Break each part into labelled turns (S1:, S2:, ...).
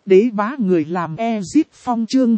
S1: Đế bá người làm Ezit Phong chương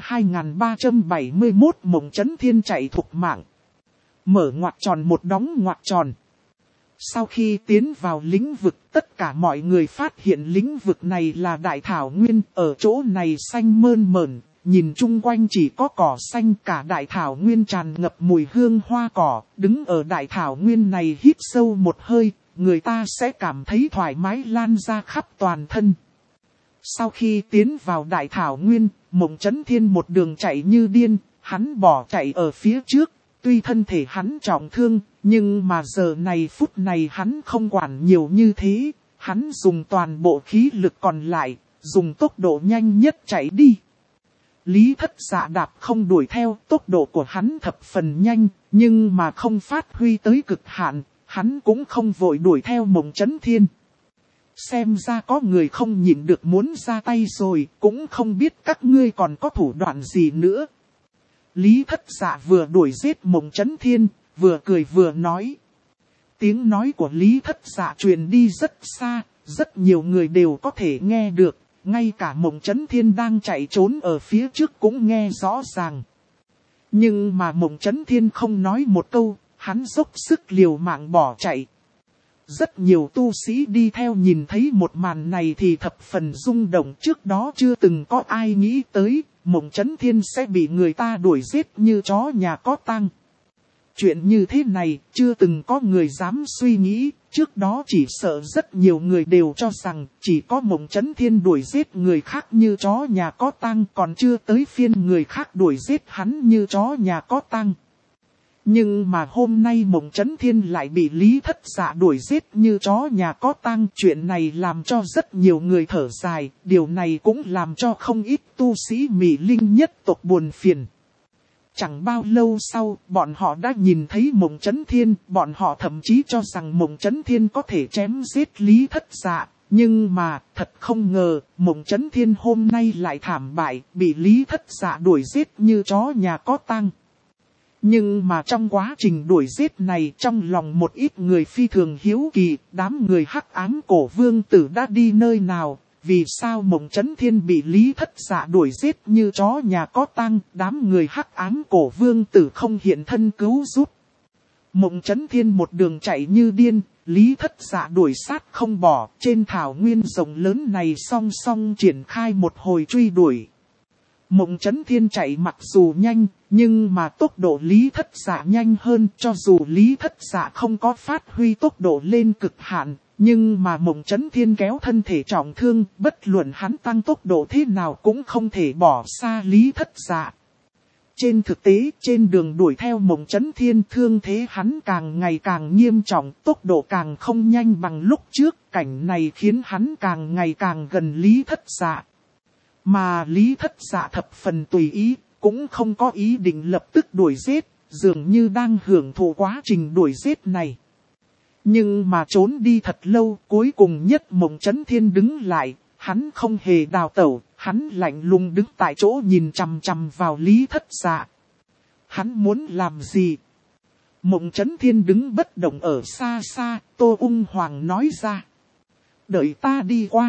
S1: 2371 Mộng Chấn Thiên chạy thục mạng. Mở ngoặc tròn một đóng ngoặc tròn. Sau khi tiến vào lĩnh vực, tất cả mọi người phát hiện lĩnh vực này là đại thảo nguyên. Ở chỗ này xanh mơn mởn, nhìn chung quanh chỉ có cỏ xanh, cả đại thảo nguyên tràn ngập mùi hương hoa cỏ. Đứng ở đại thảo nguyên này hít sâu một hơi, người ta sẽ cảm thấy thoải mái lan ra khắp toàn thân. Sau khi tiến vào đại thảo nguyên, Mộng Chấn Thiên một đường chạy như điên, hắn bỏ chạy ở phía trước, tuy thân thể hắn trọng thương, nhưng mà giờ này phút này hắn không quản nhiều như thế, hắn dùng toàn bộ khí lực còn lại, dùng tốc độ nhanh nhất chạy đi. Lý Thất Dạ đạp không đuổi theo, tốc độ của hắn thập phần nhanh, nhưng mà không phát huy tới cực hạn, hắn cũng không vội đuổi theo Mộng Chấn Thiên. Xem ra có người không nhịn được muốn ra tay rồi, cũng không biết các ngươi còn có thủ đoạn gì nữa. Lý Thất Dạ vừa đuổi giết Mộng Chấn Thiên, vừa cười vừa nói. Tiếng nói của Lý Thất Dạ truyền đi rất xa, rất nhiều người đều có thể nghe được, ngay cả Mộng Chấn Thiên đang chạy trốn ở phía trước cũng nghe rõ ràng. Nhưng mà Mộng Chấn Thiên không nói một câu, hắn dốc sức liều mạng bỏ chạy. Rất nhiều tu sĩ đi theo nhìn thấy một màn này thì thập phần rung động, trước đó chưa từng có ai nghĩ tới, Mộng Chấn Thiên sẽ bị người ta đuổi giết như chó nhà có tang. Chuyện như thế này chưa từng có người dám suy nghĩ, trước đó chỉ sợ rất nhiều người đều cho rằng chỉ có Mộng Chấn Thiên đuổi giết người khác như chó nhà có tang, còn chưa tới phiên người khác đuổi giết hắn như chó nhà có tang. Nhưng mà hôm nay Mộng Chấn Thiên lại bị Lý Thất Dạ đuổi giết như chó nhà có tang. Chuyện này làm cho rất nhiều người thở dài, điều này cũng làm cho không ít tu sĩ Mị Linh nhất tộc buồn phiền. Chẳng bao lâu sau, bọn họ đã nhìn thấy Mộng Chấn Thiên, bọn họ thậm chí cho rằng Mộng Chấn Thiên có thể chém giết Lý Thất Dạ. Nhưng mà, thật không ngờ, Mộng Chấn Thiên hôm nay lại thảm bại, bị Lý Thất Dạ đuổi giết như chó nhà có tang. Nhưng mà trong quá trình đuổi giết này, trong lòng một ít người phi thường hiếu kỳ, đám người Hắc Ám Cổ Vương Tử đã đi nơi nào, vì sao Mộng Chấn Thiên bị Lý Thất Dạ đuổi giết như chó nhà có tang, đám người Hắc Ám Cổ Vương Tử không hiện thân cứu giúp. Mộng Chấn Thiên một đường chạy như điên, Lý Thất Dạ đuổi sát không bỏ, trên thảo nguyên rộng lớn này song song triển khai một hồi truy đuổi. Mộng Chấn Thiên chạy mặc dù nhanh, nhưng mà tốc độ Lý Thất Dạ nhanh hơn, cho dù Lý Thất Dạ không có phát huy tốc độ lên cực hạn, nhưng mà Mộng Chấn Thiên kéo thân thể trọng thương, bất luận hắn tăng tốc độ thế nào cũng không thể bỏ xa Lý Thất Dạ. Trên thực tế, trên đường đuổi theo Mộng Chấn Thiên, thương thế hắn càng ngày càng nghiêm trọng, tốc độ càng không nhanh bằng lúc trước, cảnh này khiến hắn càng ngày càng gần Lý Thất Dạ. Mà Lý Thất Dạ thập phần tùy ý, cũng không có ý định lập tức đuổi giết, dường như đang hưởng thụ quá trình đuổi giết này. Nhưng mà trốn đi thật lâu, cuối cùng nhất Mộng Chấn Thiên đứng lại, hắn không hề đào tẩu, hắn lạnh lùng đứng tại chỗ nhìn chằm chằm vào Lý Thất Dạ. Hắn muốn làm gì? Mộng Chấn Thiên đứng bất động ở xa xa, Tô Ung Hoàng nói ra. Đợi ta đi qua.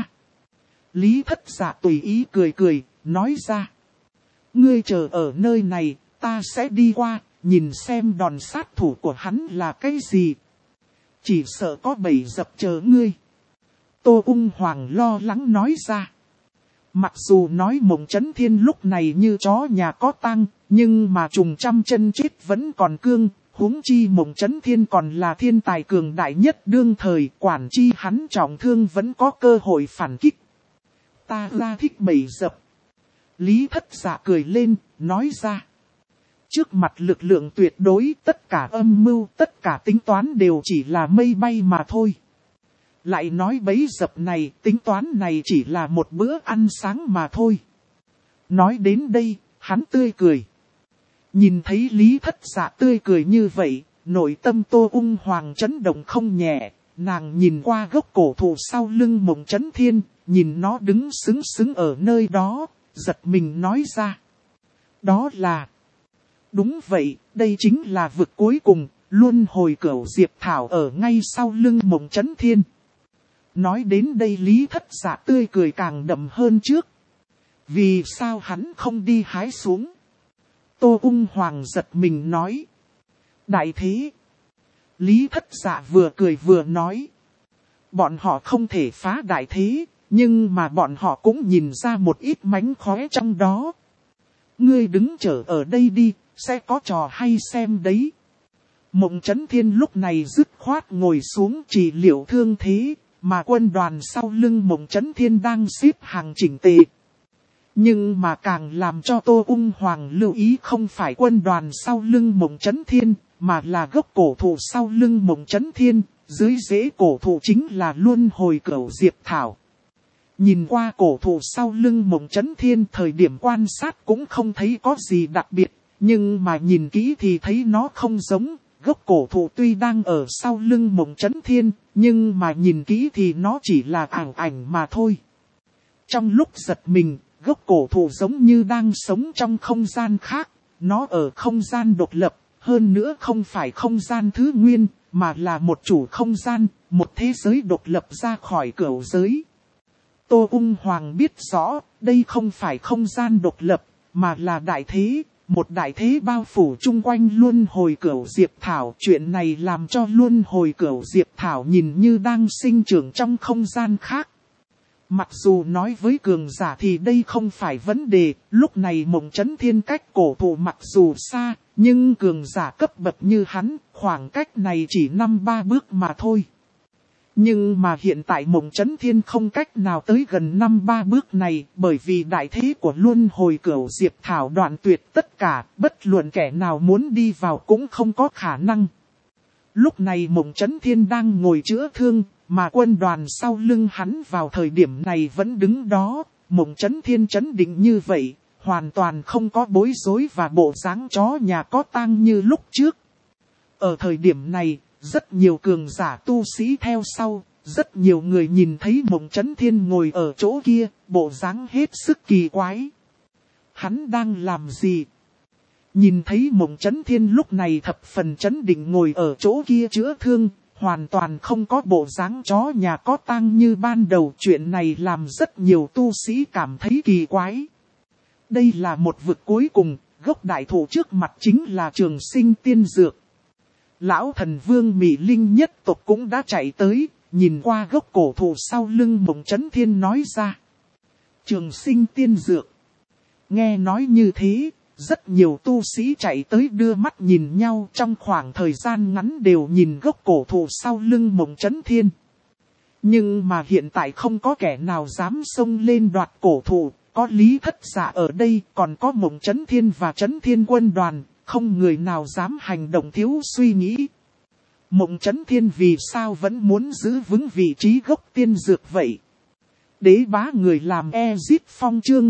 S1: Lý Thất Dạ tùy ý cười cười, nói ra. Ngươi chờ ở nơi này, ta sẽ đi qua, nhìn xem đòn sát thủ của hắn là cái gì. Chỉ sợ có bầy dập chờ ngươi. Tô Ung Hoàng lo lắng nói ra. Mặc dù nói Mộng Chấn Thiên lúc này như chó nhà có tang, nhưng mà trùng trăm chân chết vẫn còn cương. Huống chi Mộng Chấn Thiên còn là thiên tài cường đại nhất đương thời, quản chi hắn trọng thương vẫn có cơ hội phản kích. Ta ra thích bầy dập. Lý Thất Dạ cười lên, nói ra. Trước mặt lực lượng tuyệt đối, tất cả âm mưu, tất cả tính toán đều chỉ là mây bay mà thôi. Lại nói bẫy dập này, tính toán này chỉ là một bữa ăn sáng mà thôi. Nói đến đây, hắn tươi cười. Nhìn thấy Lý Thất Dạ tươi cười như vậy, nội tâm Tô Ung Hoàng chấn động không nhẹ. Nàng nhìn qua gốc cổ thụ sau lưng Mộng Chấn Thiên, nhìn nó đứng sững sững ở nơi đó, giật mình nói ra. Đó là... Đúng vậy, đây chính là vực cuối cùng, luân hồi cửu diệp thảo ở ngay sau lưng Mộng Chấn Thiên. Nói đến đây Lý Thất Dạ tươi cười càng đậm hơn trước. Vì sao hắn không đi hái xuống? Tô Ung Hoàng giật mình nói. Đại thế. Lý Thất Dạ vừa cười vừa nói. Bọn họ không thể phá đại thế, nhưng mà bọn họ cũng nhìn ra một ít mánh khóe trong đó. Ngươi đứng chờ ở đây đi, sẽ có trò hay xem đấy. Mộng Chấn Thiên lúc này dứt khoát ngồi xuống trị liệu thương thế, mà quân đoàn sau lưng Mộng Chấn Thiên đang xếp hàng chỉnh tề. Nhưng mà càng làm cho Tô Ung Hoàng lưu ý không phải quân đoàn sau lưng Mộng Chấn Thiên, mà là gốc cổ thụ sau lưng Mộng Chấn Thiên, dưới rễ cổ thụ chính là Luân Hồi Cửu Diệp Thảo. Nhìn qua cổ thụ sau lưng Mộng Chấn Thiên, thời điểm quan sát cũng không thấy có gì đặc biệt, nhưng mà nhìn kỹ thì thấy nó không giống. Gốc cổ thụ tuy đang ở sau lưng Mộng Chấn Thiên, nhưng mà nhìn kỹ thì nó chỉ là ảo ảnh mà thôi. Trong lúc giật mình, gốc cổ thụ giống như đang sống trong không gian khác, nó ở không gian độc lập, hơn nữa không phải không gian thứ nguyên, mà là một chủ không gian, một thế giới độc lập ra khỏi cửu giới. Tô Ung Hoàng biết rõ, đây không phải không gian độc lập, mà là đại thế, một đại thế bao phủ chung quanh Luân Hồi Cửu Diệp Thảo. Chuyện này làm cho Luân Hồi Cửu Diệp Thảo nhìn như đang sinh trưởng trong không gian khác. Mặc dù nói với cường giả thì đây không phải vấn đề, lúc này Mộng Chấn Thiên cách cổ thụ mặc dù xa, nhưng cường giả cấp bậc như hắn, khoảng cách này chỉ 5-3 bước mà thôi. Nhưng mà hiện tại Mộng Chấn Thiên không cách nào tới gần 5-3 bước này, bởi vì đại thế của Luân Hồi Cửu Diệp Thảo đoạn tuyệt tất cả, bất luận kẻ nào muốn đi vào cũng không có khả năng. Lúc này Mộng Chấn Thiên đang ngồi chữa thương, mà quân đoàn sau lưng hắn vào thời điểm này vẫn đứng đó. Mộng Chấn Thiên chấn định như vậy, hoàn toàn không có bối rối và bộ dáng chó nhà có tang như lúc trước. Ở thời điểm này, rất nhiều cường giả tu sĩ theo sau, rất nhiều người nhìn thấy Mộng Chấn Thiên ngồi ở chỗ kia, bộ dáng hết sức kỳ quái. Hắn đang làm gì? Nhìn thấy Mộng Chấn Thiên lúc này thập phần chấn định ngồi ở chỗ kia chữa thương, hoàn toàn không có bộ dáng chó nhà có tang như ban đầu. Chuyện này làm rất nhiều tu sĩ cảm thấy kỳ quái. Đây là một vực cuối cùng, gốc đại thụ trước mặt chính là Trường Sinh Tiên Dược. Lão Thần Vương Mị Linh nhất tộc cũng đã chạy tới, nhìn qua gốc cổ thụ sau lưng Mộng Chấn Thiên nói ra. Trường Sinh Tiên Dược. Nghe nói như thế, rất nhiều tu sĩ chạy tới đưa mắt nhìn nhau, trong khoảng thời gian ngắn đều nhìn gốc cổ thụ sau lưng Mộng Chấn Thiên. Nhưng mà hiện tại không có kẻ nào dám xông lên đoạt cổ thụ, có Lý Thất Dạ ở đây, còn có Mộng Chấn Thiên và Chấn Thiên quân đoàn, không người nào dám hành động thiếu suy nghĩ. Mộng Chấn Thiên vì sao vẫn muốn giữ vững vị trí gốc tiên dược vậy? Đế bá người làm Ezit Phong chương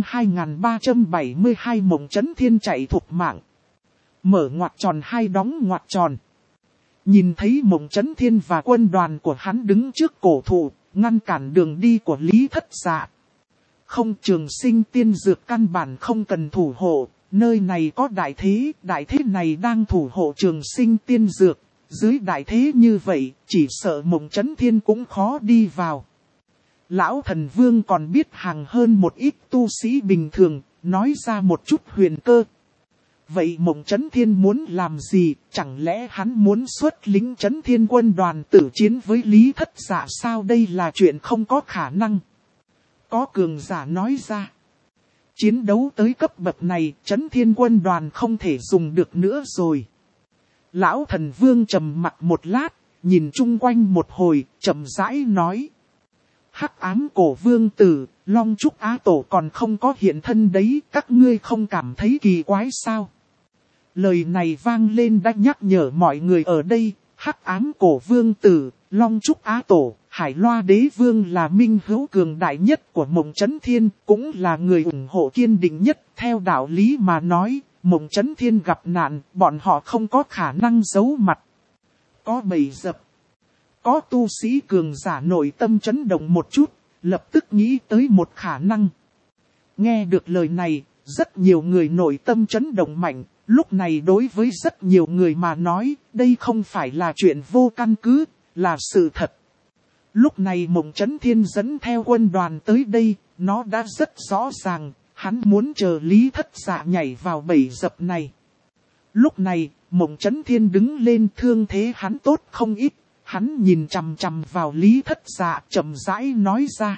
S1: 2372 Mộng Chấn Thiên chạy thục mạng. Mở ngoặc tròn hai đóng ngoặc tròn. Nhìn thấy Mộng Chấn Thiên và quân đoàn của hắn đứng trước cổ thụ, ngăn cản đường đi của Lý Thất Dạ. Không, Trường Sinh Tiên Dược căn bản không cần thủ hộ, nơi này có đại thế này đang thủ hộ Trường Sinh Tiên Dược. Dưới đại thế như vậy, chỉ sợ Mộng Chấn Thiên cũng khó đi vào. Lão Thần Vương còn biết hàng hơn một ít tu sĩ bình thường, nói ra một chút huyền cơ. Vậy Mộng Chấn Thiên muốn làm gì? Chẳng lẽ hắn muốn xuất lính Chấn Thiên quân đoàn tử chiến với Lý Thất Dạ sao? Đây là chuyện không có khả năng. Có cường giả nói ra. Chiến đấu tới cấp bậc này, Chấn Thiên quân đoàn không thể dùng được nữa rồi. Lão Thần Vương trầm mặc một lát, nhìn chung quanh một hồi, chậm rãi nói. Hắc ám cổ vương tử, Long Trúc Á Tổ còn không có hiện thân đấy, các ngươi không cảm thấy kỳ quái sao? Lời này vang lên đã nhắc nhở mọi người ở đây, Hắc ám cổ vương tử, Long Trúc Á Tổ, Hải Loa Đế Vương là minh hữu cường đại nhất của Mộng Chấn Thiên, cũng là người ủng hộ kiên định nhất. Theo đạo lý mà nói, Mộng Chấn Thiên gặp nạn, bọn họ không có khả năng giấu mặt. Có bầy dập. Có tu sĩ cường giả nội tâm chấn động một chút, lập tức nghĩ tới một khả năng. Nghe được lời này, rất nhiều người nội tâm chấn động mạnh, lúc này đối với rất nhiều người mà nói, đây không phải là chuyện vô căn cứ, là sự thật. Lúc này Mộng Chấn Thiên dẫn theo quân đoàn tới đây, nó đã rất rõ ràng, Hắn muốn chờ Lý Thất Dạ nhảy vào bẫy dập này. Lúc này, Mộng Chấn Thiên đứng lên, thương thế hắn tốt không ít. Hắn nhìn chằm chằm vào Lý Thất Dạ, chậm rãi nói ra.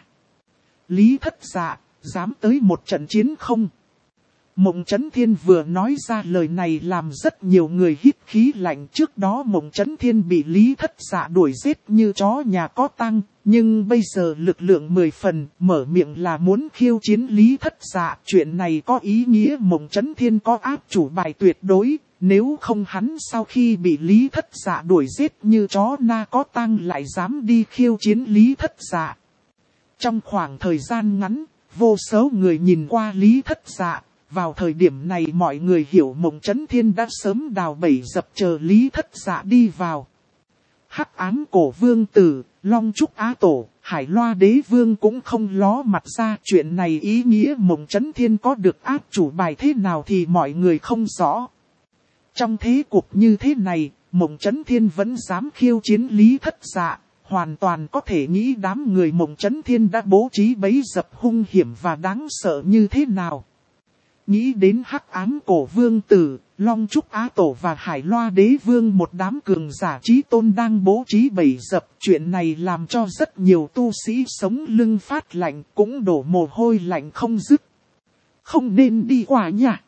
S1: Lý Thất Dạ, dám tới một trận chiến không? Mộng Chấn Thiên vừa nói ra lời này làm rất nhiều người hít khí lạnh. Trước đó Mộng Chấn Thiên bị Lý Thất Dạ đuổi giết như chó nhà có tang, nhưng bây giờ lực lượng 10 phần, mở miệng là muốn khiêu chiến Lý Thất Dạ. Chuyện này có ý nghĩa Mộng Chấn Thiên có áp chủ bài tuyệt đối, nếu không hắn sau khi bị Lý Thất Dạ đuổi giết như chó na có tang lại dám đi khiêu chiến Lý Thất Dạ. Trong khoảng thời gian ngắn, vô số người nhìn qua Lý Thất Dạ. Vào thời điểm này mọi người hiểu Mộng Chấn Thiên đã sớm đào bẫy dập chờ Lý Thất Dạ đi vào. Hắc Ám Cổ Vương Tử, Long Trúc Á Tổ, Hải Loa Đế Vương cũng không ló mặt ra. Chuyện này ý nghĩa Mộng Chấn Thiên có được áp chủ bài thế nào thì mọi người không rõ. Trong thế cuộc như thế này, Mộng Chấn Thiên vẫn dám khiêu chiến Lý Thất Dạ. Hoàn toàn có thể nghĩ đám người Mộng Chấn Thiên đã bố trí bẫy dập hung hiểm và đáng sợ như thế nào. Nghĩ đến Hắc Ám Cổ Vương Tử, Long Trúc Á Tổ và Hải Loa Đế Vương, một đám cường giả chí tôn đang bố trí bẫy dập. Chuyện này làm cho rất nhiều tu sĩ sống lưng phát lạnh, cũng đổ mồ hôi lạnh không dứt. Không nên đi qua nhà.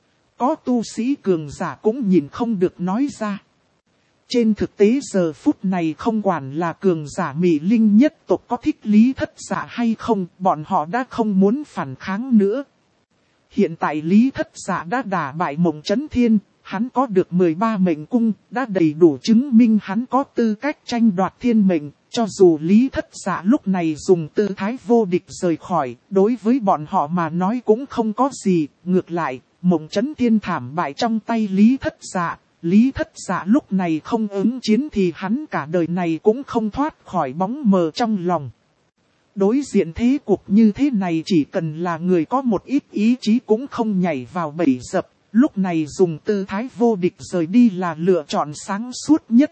S1: Có tu sĩ cường giả cũng nhìn không được nói ra. Trên thực tế giờ phút này không quản là cường giả Mị Linh nhất tộc có thích Lý Thất Dạ hay không, bọn họ đã không muốn phản kháng nữa. Hiện tại Lý Thất Dạ đã đả bại Mộng Chấn Thiên, hắn có được 13 mệnh cung, đã đầy đủ chứng minh hắn có tư cách tranh đoạt thiên mệnh. Cho dù Lý Thất Dạ lúc này dùng tư thái vô địch rời khỏi, đối với bọn họ mà nói cũng không có gì. Ngược lại, Mộng Chấn Thiên thảm bại trong tay Lý Thất Dạ. Lý Thất Dạ lúc này không ứng chiến thì hắn cả đời này cũng không thoát khỏi bóng mờ trong lòng. Đối diện thế cuộc như thế này chỉ cần là người có một ít ý chí cũng không nhảy vào bẫy dập. Lúc này dùng tư thái vô địch rời đi là lựa chọn sáng suốt nhất.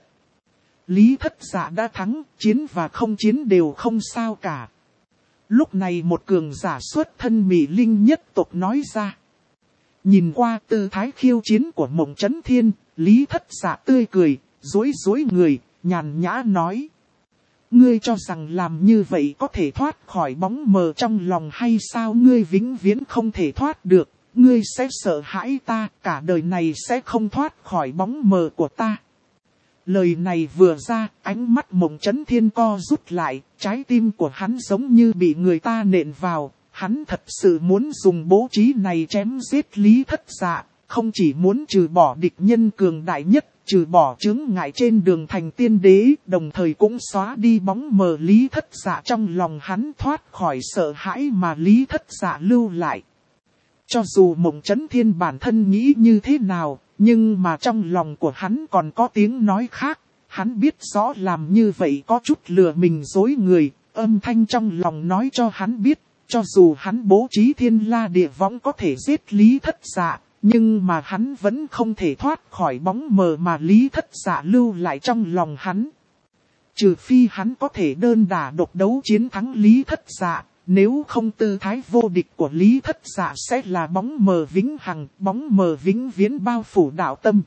S1: Lý Thất Dạ đã thắng, chiến và không chiến đều không sao cả. Lúc này một cường giả xuất thân Mị Linh nhất tộc nói ra. Nhìn qua tư thái khiêu chiến của Mộng Chấn Thiên, Lý Thất Dạ tươi cười, dối người, nhàn nhã nói. Ngươi cho rằng làm như vậy có thể thoát khỏi bóng mờ trong lòng hay sao? Ngươi vĩnh viễn không thể thoát được, ngươi sẽ sợ hãi ta, cả đời này sẽ không thoát khỏi bóng mờ của ta. Lời này vừa ra, ánh mắt Mộng Chấn Thiên co rút lại, trái tim của hắn giống như bị người ta nện vào. Hắn thật sự muốn dùng bố trí này chém giết Lý Thất Dạ, không chỉ muốn trừ bỏ địch nhân cường đại nhất, trừ bỏ chướng ngại trên đường thành tiên đế, đồng thời cũng xóa đi bóng mờ Lý Thất Dạ trong lòng hắn, thoát khỏi sợ hãi mà Lý Thất Dạ lưu lại. Cho dù Mộng Chấn Thiên bản thân nghĩ như thế nào, nhưng mà trong lòng của hắn còn có tiếng nói khác. Hắn biết rõ làm như vậy có chút lừa mình dối người, âm thanh trong lòng nói cho hắn biết. Cho dù hắn bố trí thiên la địa võng có thể giết Lý Thất Dạ, nhưng mà hắn vẫn không thể thoát khỏi bóng mờ mà Lý Thất Dạ lưu lại trong lòng hắn. Trừ phi hắn có thể đơn đả độc đấu chiến thắng Lý Thất Dạ, nếu không tư thái vô địch của Lý Thất Dạ sẽ là bóng mờ vĩnh hằng, bóng mờ vĩnh viễn bao phủ đạo tâm.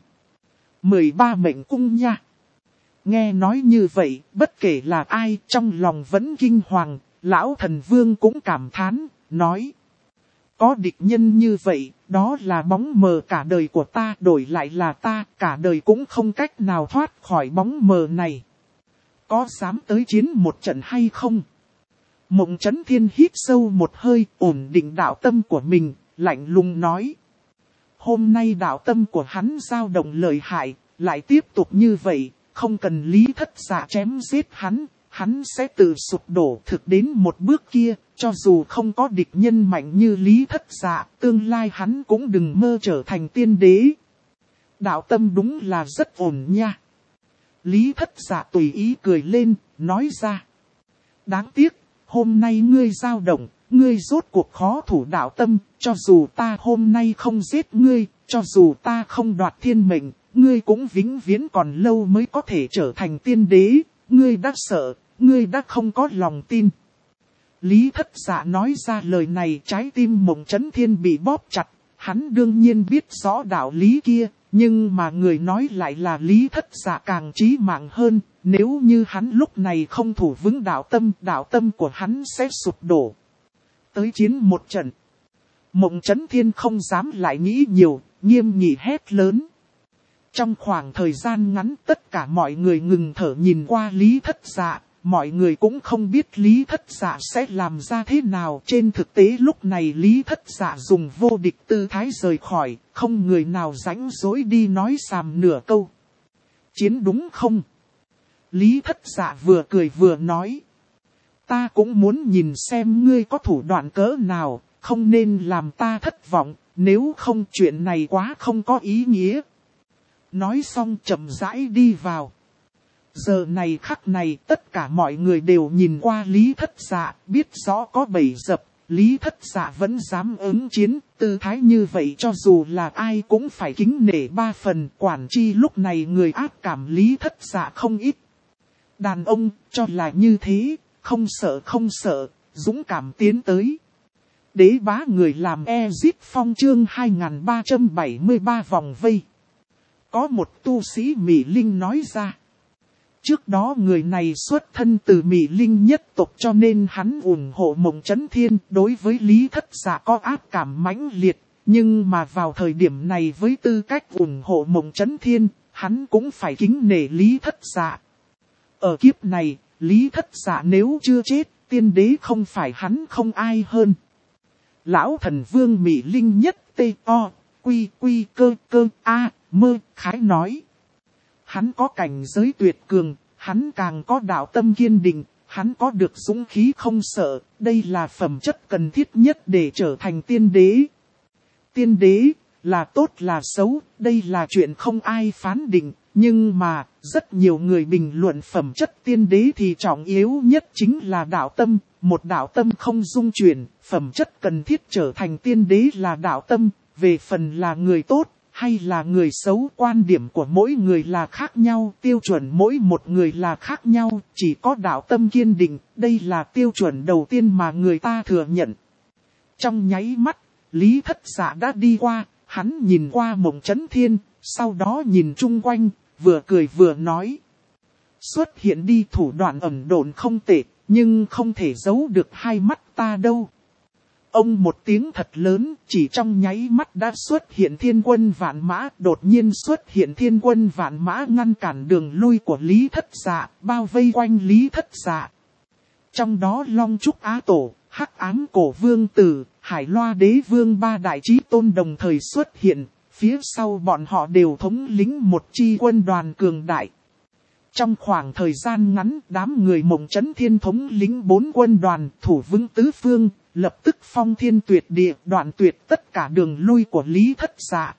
S1: 13 mệnh cung nha. Nghe nói như vậy, bất kể là ai trong lòng vẫn kinh hoàng. Lão Thần Vương cũng cảm thán, nói. Có địch nhân như vậy, đó là bóng mờ cả đời của ta, đổi lại là ta, cả đời cũng không cách nào thoát khỏi bóng mờ này. Có dám tới chiến một trận hay không? Mộng Chấn Thiên hít sâu một hơi, ổn định đạo tâm của mình, lạnh lùng nói. Hôm nay đạo tâm của hắn dao động lợi hại, lại tiếp tục như vậy, không cần Lý Thất Dạ chém giết hắn. Hắn sẽ tự sụp đổ. Thực đến một bước kia, cho dù không có địch nhân mạnh như Lý Thất Dạ, tương lai hắn cũng đừng mơ trở thành tiên đế. Đạo tâm đúng là rất ổn nha. Lý Thất Dạ tùy ý cười lên, nói ra. Đáng tiếc, hôm nay ngươi dao động, ngươi rốt cuộc khó thủ đạo tâm, cho dù ta hôm nay không giết ngươi, cho dù ta không đoạt thiên mệnh, ngươi cũng vĩnh viễn còn lâu mới có thể trở thành tiên đế. Ngươi đã sợ, ngươi đã không có lòng tin. Lý Thất Dạ nói ra lời này, trái tim Mộng Chấn Thiên bị bóp chặt. Hắn đương nhiên biết rõ đạo lý kia, nhưng mà người nói lại là Lý Thất Dạ càng chí mạng hơn. Nếu như hắn lúc này không thủ vững đạo tâm của hắn sẽ sụp đổ. Tới chiến một trận. Mộng Chấn Thiên không dám lại nghĩ nhiều, nghiêm nghị hét lớn. Trong khoảng thời gian ngắn tất cả mọi người ngừng thở nhìn qua Lý Thất Dạ. Mọi người cũng không biết Lý Thất Dạ sẽ làm ra thế nào. Trên thực tế lúc này Lý Thất Dạ dùng vô địch tư thái rời khỏi, không người nào rảnh rỗi đi nói xàm nửa câu. Chiến đúng không? Lý Thất Dạ vừa cười vừa nói. Ta cũng muốn nhìn xem ngươi có thủ đoạn cỡ nào, không nên làm ta thất vọng, nếu không chuyện này quá không có ý nghĩa. Nói xong chậm rãi đi vào. Giờ này khắc này tất cả mọi người đều nhìn qua Lý Thất Dạ, biết rõ có bẫy dập, Lý Thất Dạ vẫn dám ứng chiến, tư thái như vậy cho dù là ai cũng phải kính nể ba phần, quản chi lúc này người ác cảm Lý Thất Dạ không ít. Đàn ông cho là như thế, không sợ, dũng cảm tiến tới. Đế bá người làm Ezit Phong chương 2373 vòng vây. Có một tu sĩ Mỹ Linh nói ra. Trước đó người này xuất thân từ Mỹ Linh nhất tộc cho nên hắn ủng hộ Mộng Chấn Thiên, đối với Lý Thất Dạ có ác cảm mãnh liệt. Nhưng mà vào thời điểm này với tư cách ủng hộ Mộng Chấn Thiên, hắn cũng phải kính nể Lý Thất Dạ. Ở kiếp này, Lý Thất Dạ nếu chưa chết, tiên đế không phải hắn không ai hơn. Lão thần vương Mỹ Linh nhất T.O.Q.Q.A.Mơ khái nói. Hắn có cảnh giới tuyệt cường, hắn càng có đạo tâm kiên định, hắn có được dũng khí không sợ, đây là phẩm chất cần thiết nhất để trở thành tiên đế. Tiên đế, là tốt là xấu, đây là chuyện không ai phán định, nhưng mà, rất nhiều người bình luận phẩm chất tiên đế thì trọng yếu nhất chính là đạo tâm, một đạo tâm không dung chuyển, phẩm chất cần thiết trở thành tiên đế là đạo tâm, về phần là người tốt hay là người xấu, quan điểm của mỗi người là khác nhau, tiêu chuẩn mỗi một người là khác nhau, chỉ có đạo tâm kiên định, đây là tiêu chuẩn đầu tiên mà người ta thừa nhận. Trong nháy mắt, Lý Thất Dạ đã đi qua, hắn nhìn qua Mộng Chấn Thiên, sau đó nhìn chung quanh, vừa cười vừa nói. Xuất hiện đi, thủ đoạn ẩn độn không tệ, nhưng không thể giấu được hai mắt ta đâu. Ông một tiếng thật lớn, chỉ trong nháy mắt đã xuất hiện thiên quân vạn mã, đột nhiên xuất hiện thiên quân vạn mã ngăn cản đường lui của Lý Thất Dạ, bao vây quanh Lý Thất Dạ. Trong đó Long Trúc Á Tổ, Hắc Ám Cổ Vương Tử, Hải Loa Đế Vương ba đại chí tôn đồng thời xuất hiện, phía sau bọn họ đều thống lĩnh một chi quân đoàn cường đại. Trong khoảng thời gian ngắn, đám người Mộng Chấn Thiên thống lĩnh 4 quân đoàn thủ vững tứ phương, lập tức phong thiên tuyệt địa, đoạn tuyệt tất cả đường lui của Lý Thất Dạ.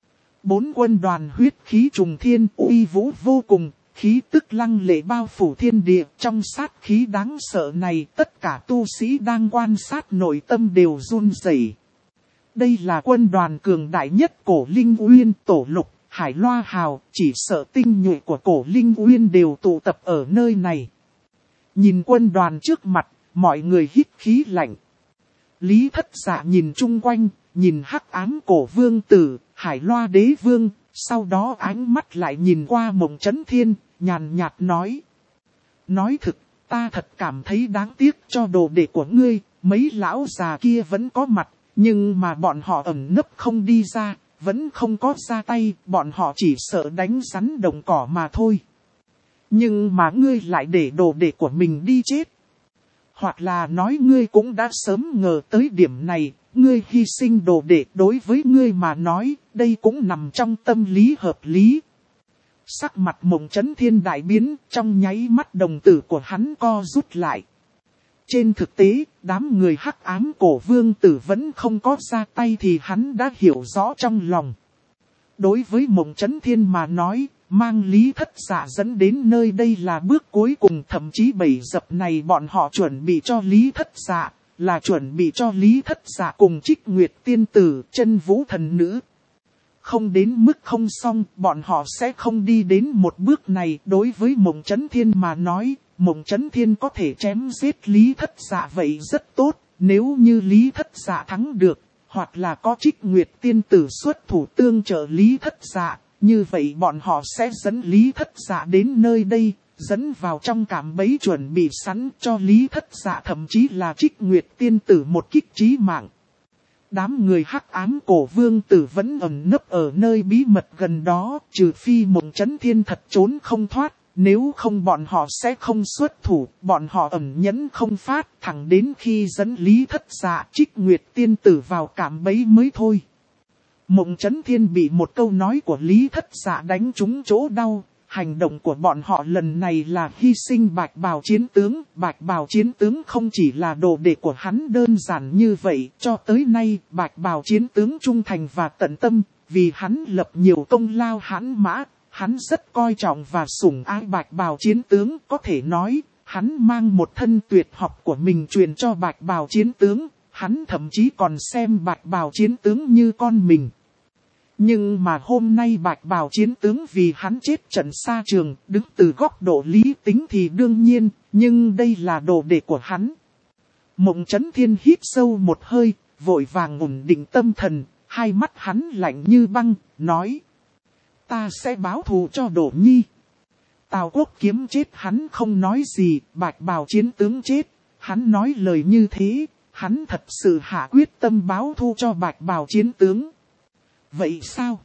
S1: 4 quân đoàn huyết khí trùng thiên, uy vũ vô cùng, khí tức lăng lệ bao phủ thiên địa. Trong sát khí đáng sợ này, tất cả tu sĩ đang quan sát nội tâm đều run rẩy. Đây là quân đoàn cường đại nhất Cổ Linh Uyên, Tổ Lục, Hải Loa Hào, chỉ sợ tinh nhuệ của Cổ Linh Uyên đều tụ tập ở nơi này. Nhìn quân đoàn trước mặt, mọi người hít khí lạnh. Lý Thất Dạ nhìn chung quanh, nhìn Hắc Ám Cổ Vương Tử, Hải Loa Đế Vương, sau đó ánh mắt lại nhìn qua Mộng Chấn Thiên, nhàn nhạt nói. Nói thực, ta thật cảm thấy đáng tiếc cho đồ đệ của ngươi, mấy lão già kia vẫn có mặt, nhưng mà bọn họ ẩn nấp không đi ra, vẫn không có ra tay, bọn họ chỉ sợ đánh rắn đồng cỏ mà thôi. Nhưng mà ngươi lại để đồ đệ của mình đi chết. Hoặc là nói ngươi cũng đã sớm ngờ tới điểm này, ngươi hy sinh đồ đệ đối với ngươi mà nói, đây cũng nằm trong tâm lý hợp lý. Sắc mặt Mộng Chấn Thiên đại biến, trong nháy mắt đồng tử của hắn co rút lại. Trên thực tế, đám người Hắc Ám Cổ Vương Tử vẫn không có ra tay thì hắn đã hiểu rõ trong lòng. Đối với Mộng Chấn Thiên mà nói, mang Lý Thất Dạ dẫn đến nơi đây là bước cuối cùng, thậm chí bẫy dập này bọn họ chuẩn bị cho Lý Thất Dạ, là chuẩn bị cho Lý Thất Dạ cùng Trích Nguyệt Tiên Tử, Chân Vũ Thần Nữ. Không đến mức không xong, bọn họ sẽ không đi đến một bước này. Đối với Mộng Chấn Thiên mà nói, Mộng Chấn Thiên có thể chém giết Lý Thất Dạ vậy rất tốt, nếu như Lý Thất Dạ thắng được, hoặc là có Trích Nguyệt tiên tử xuất thủ tương trợ Lý Thất Dạ, như vậy bọn họ sẽ dẫn Lý Thất Dạ đến nơi đây, dẫn vào trong cạm bẫy chuẩn bị sẵn cho Lý Thất Dạ, thậm chí là Trích Nguyệt tiên tử một kích chí mạng. Đám người hắc ám cổ vương tử vẫn ẩn nấp ở nơi bí mật gần đó, trừ phi Mộng Chấn Thiên thật trốn không thoát, nếu không bọn họ sẽ không xuất thủ, bọn họ ẩn nhẫn không phát, thẳng đến khi dẫn Lý Thất Dạ Trích Nguyệt tiên tử vào cạm bẫy mới thôi. Mộng Chấn Thiên bị một câu nói của Lý Thất Dạ đánh trúng chỗ đau. Hành động của bọn họ lần này là hy sinh Bạch Bào chiến tướng. Bạch Bào chiến tướng không chỉ là đồ đệ của hắn đơn giản như vậy. Cho tới nay, Bạch Bào chiến tướng trung thành và tận tâm. Vì hắn lập nhiều công lao hãn mã. Hắn rất coi trọng và sủng ái Bạch Bào chiến tướng. Có thể nói, hắn mang một thân tuyệt học của mình truyền cho Bạch Bào chiến tướng. Hắn thậm chí còn xem Bạch Bào chiến tướng như con mình. Nhưng mà hôm nay Bạch Bào chiến tướng vì hắn chết trận xa trường, đứng từ góc độ lý tính thì đương nhiên, nhưng đây là đồ đệ của hắn. Mộng Chấn Thiên hít sâu một hơi, vội vàng ổn định tâm thần, hai mắt hắn lạnh như băng, nói: ta sẽ báo thù cho Đỗ Nhi. Tào Quốc Kiếm chết hắn không nói gì, Bạch Bào chiến tướng chết, hắn nói lời như thế, hắn thật sự hạ quyết tâm báo thù cho Bạch Bào chiến tướng. Vậy sao?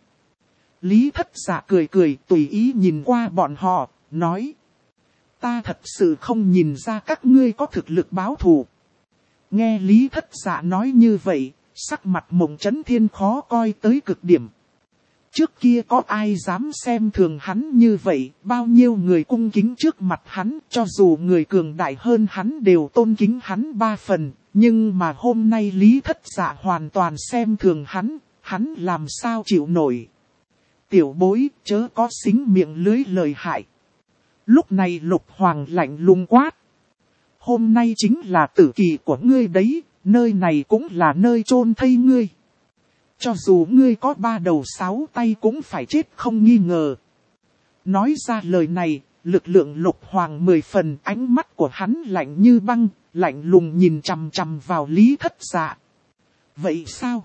S1: Lý Thất Dạ cười cười tùy ý nhìn qua bọn họ, nói: ta thật sự không nhìn ra các ngươi có thực lực báo thù. Nghe Lý Thất Dạ nói như vậy, sắc mặt Mộng Chấn Thiên khó coi tới cực điểm. Trước kia có ai dám xem thường hắn như vậy, bao nhiêu người cung kính trước mặt hắn, cho dù người cường đại hơn hắn đều tôn kính hắn 3 phần, nhưng mà hôm nay Lý Thất Dạ hoàn toàn xem thường hắn. Hắn làm sao chịu nổi. Tiểu bối chớ có xính miệng lưới lời hại. Lúc này Lục Hoàng lạnh lùng quát: hôm nay chính là tử kỳ của ngươi đấy, nơi này cũng là nơi chôn thây ngươi. Cho dù ngươi có 3 đầu 6 tay cũng phải chết không nghi ngờ. Nói ra lời này, lực lượng Lục Hoàng 10 phần, ánh mắt của hắn lạnh như băng, lạnh lùng nhìn chằm chằm vào Lý Thất Dạ. Vậy sao?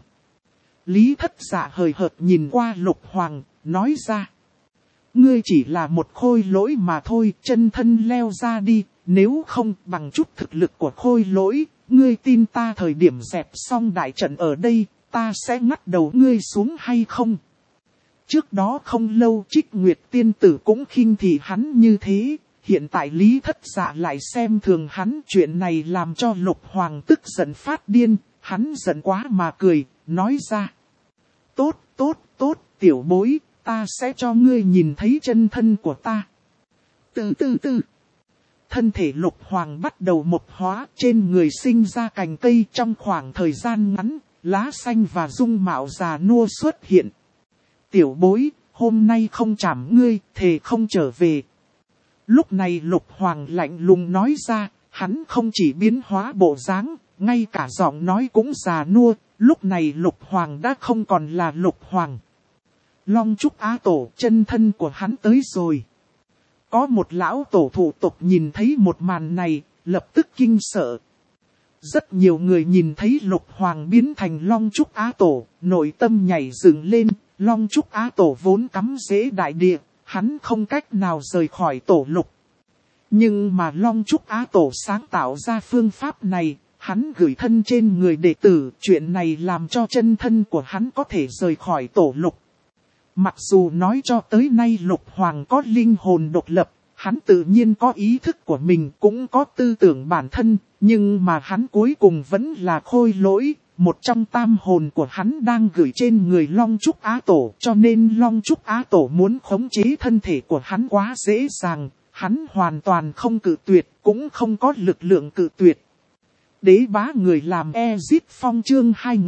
S1: Lý Thất Dạ hời hợt nhìn qua Lục Hoàng, nói ra: ngươi chỉ là một khôi lỗi mà thôi, chân thân leo ra đi, nếu không bằng chút thực lực của khôi lỗi, ngươi tin ta thời điểm dẹp xong đại trận ở đây, ta sẽ ngắt đầu ngươi xuống hay không? Trước đó không lâu Trích Nguyệt tiên tử cũng khinh thị hắn như thế, hiện tại Lý Thất Dạ lại xem thường hắn, chuyện này làm cho Lục Hoàng tức giận phát điên, hắn giận quá mà cười, nói ra: tốt, tốt, tốt, tiểu bối, ta sẽ cho ngươi nhìn thấy chân thân của ta. Từ từ. Thân thể Lục Hoàng bắt đầu mộc hóa, trên người sinh ra cành cây, trong khoảng thời gian ngắn, lá xanh và dung mạo già nua xuất hiện. Tiểu bối, hôm nay không trảm ngươi, thề không trở về. Lúc này Lục Hoàng lạnh lùng nói ra, hắn không chỉ biến hóa bộ dáng, ngay cả giọng nói cũng già nua. Lúc này Lục Hoàng đã không còn là Lục Hoàng. Long Trúc Á Tổ, chân thân của hắn tới rồi. Có một lão tổ thủ tộc nhìn thấy một màn này, lập tức kinh sợ. Rất nhiều người nhìn thấy Lục Hoàng biến thành Long Trúc Á Tổ, nội tâm nhảy dựng lên. Long Trúc Á Tổ vốn cắm rễ đại địa, hắn không cách nào rời khỏi tổ lục. Nhưng mà Long Trúc Á Tổ sáng tạo ra phương pháp này. Hắn gửi thân trên người đệ tử, chuyện này làm cho chân thân của hắn có thể rời khỏi tổ lục. Mặc dù nói cho tới nay Lục Hoàng có linh hồn độc lập, hắn tự nhiên có ý thức của mình, cũng có tư tưởng bản thân, nhưng mà hắn cuối cùng vẫn là khôi lỗi. Một trong tam hồn của hắn đang gửi trên người Long Trúc Á Tổ, cho nên Long Trúc Á Tổ muốn khống chế thân thể của hắn quá dễ dàng, hắn hoàn toàn không cự tuyệt, cũng không có lực lượng cự tuyệt. Đế bá người làm Ezit Phong chương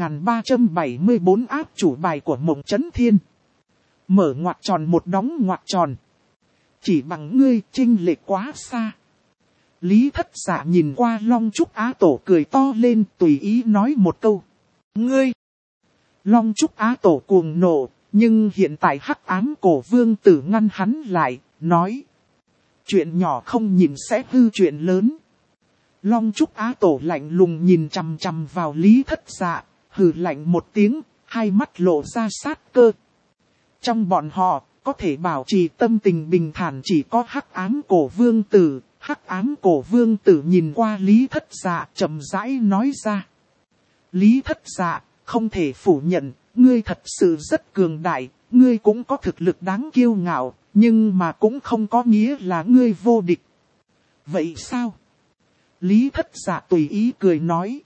S1: 2374 áp chủ bài của Mộng Chấn Thiên. Mở ngoặc tròn một đóng ngoặc tròn. Chỉ bằng ngươi chênh lệch quá xa. Lý Thất Dạ nhìn qua Long Trúc Á Tổ cười to lên, tùy ý nói một câu: ngươi! Long Trúc Á Tổ cuồng nộ, nhưng hiện tại hắc ám cổ vương tử ngăn hắn lại, nói: Chuyện nhỏ không nhìn sẽ hư chuyện lớn. Long Trúc Á Tổ lạnh lùng nhìn chằm chằm vào Lý Thất Dạ, hừ lạnh một tiếng, hai mắt lộ ra sát cơ. Trong bọn họ, có thể bảo trì tâm tình bình thản chỉ có Hắc Ám Cổ Vương Tử. Hắc Ám Cổ Vương Tử nhìn qua Lý Thất Dạ chậm rãi nói ra. Lý Thất Dạ, không thể phủ nhận, ngươi thật sự rất cường đại, ngươi cũng có thực lực đáng kiêu ngạo, nhưng mà cũng không có nghĩa là ngươi vô địch. Vậy sao? Lý Thất Dạ tùy ý cười nói.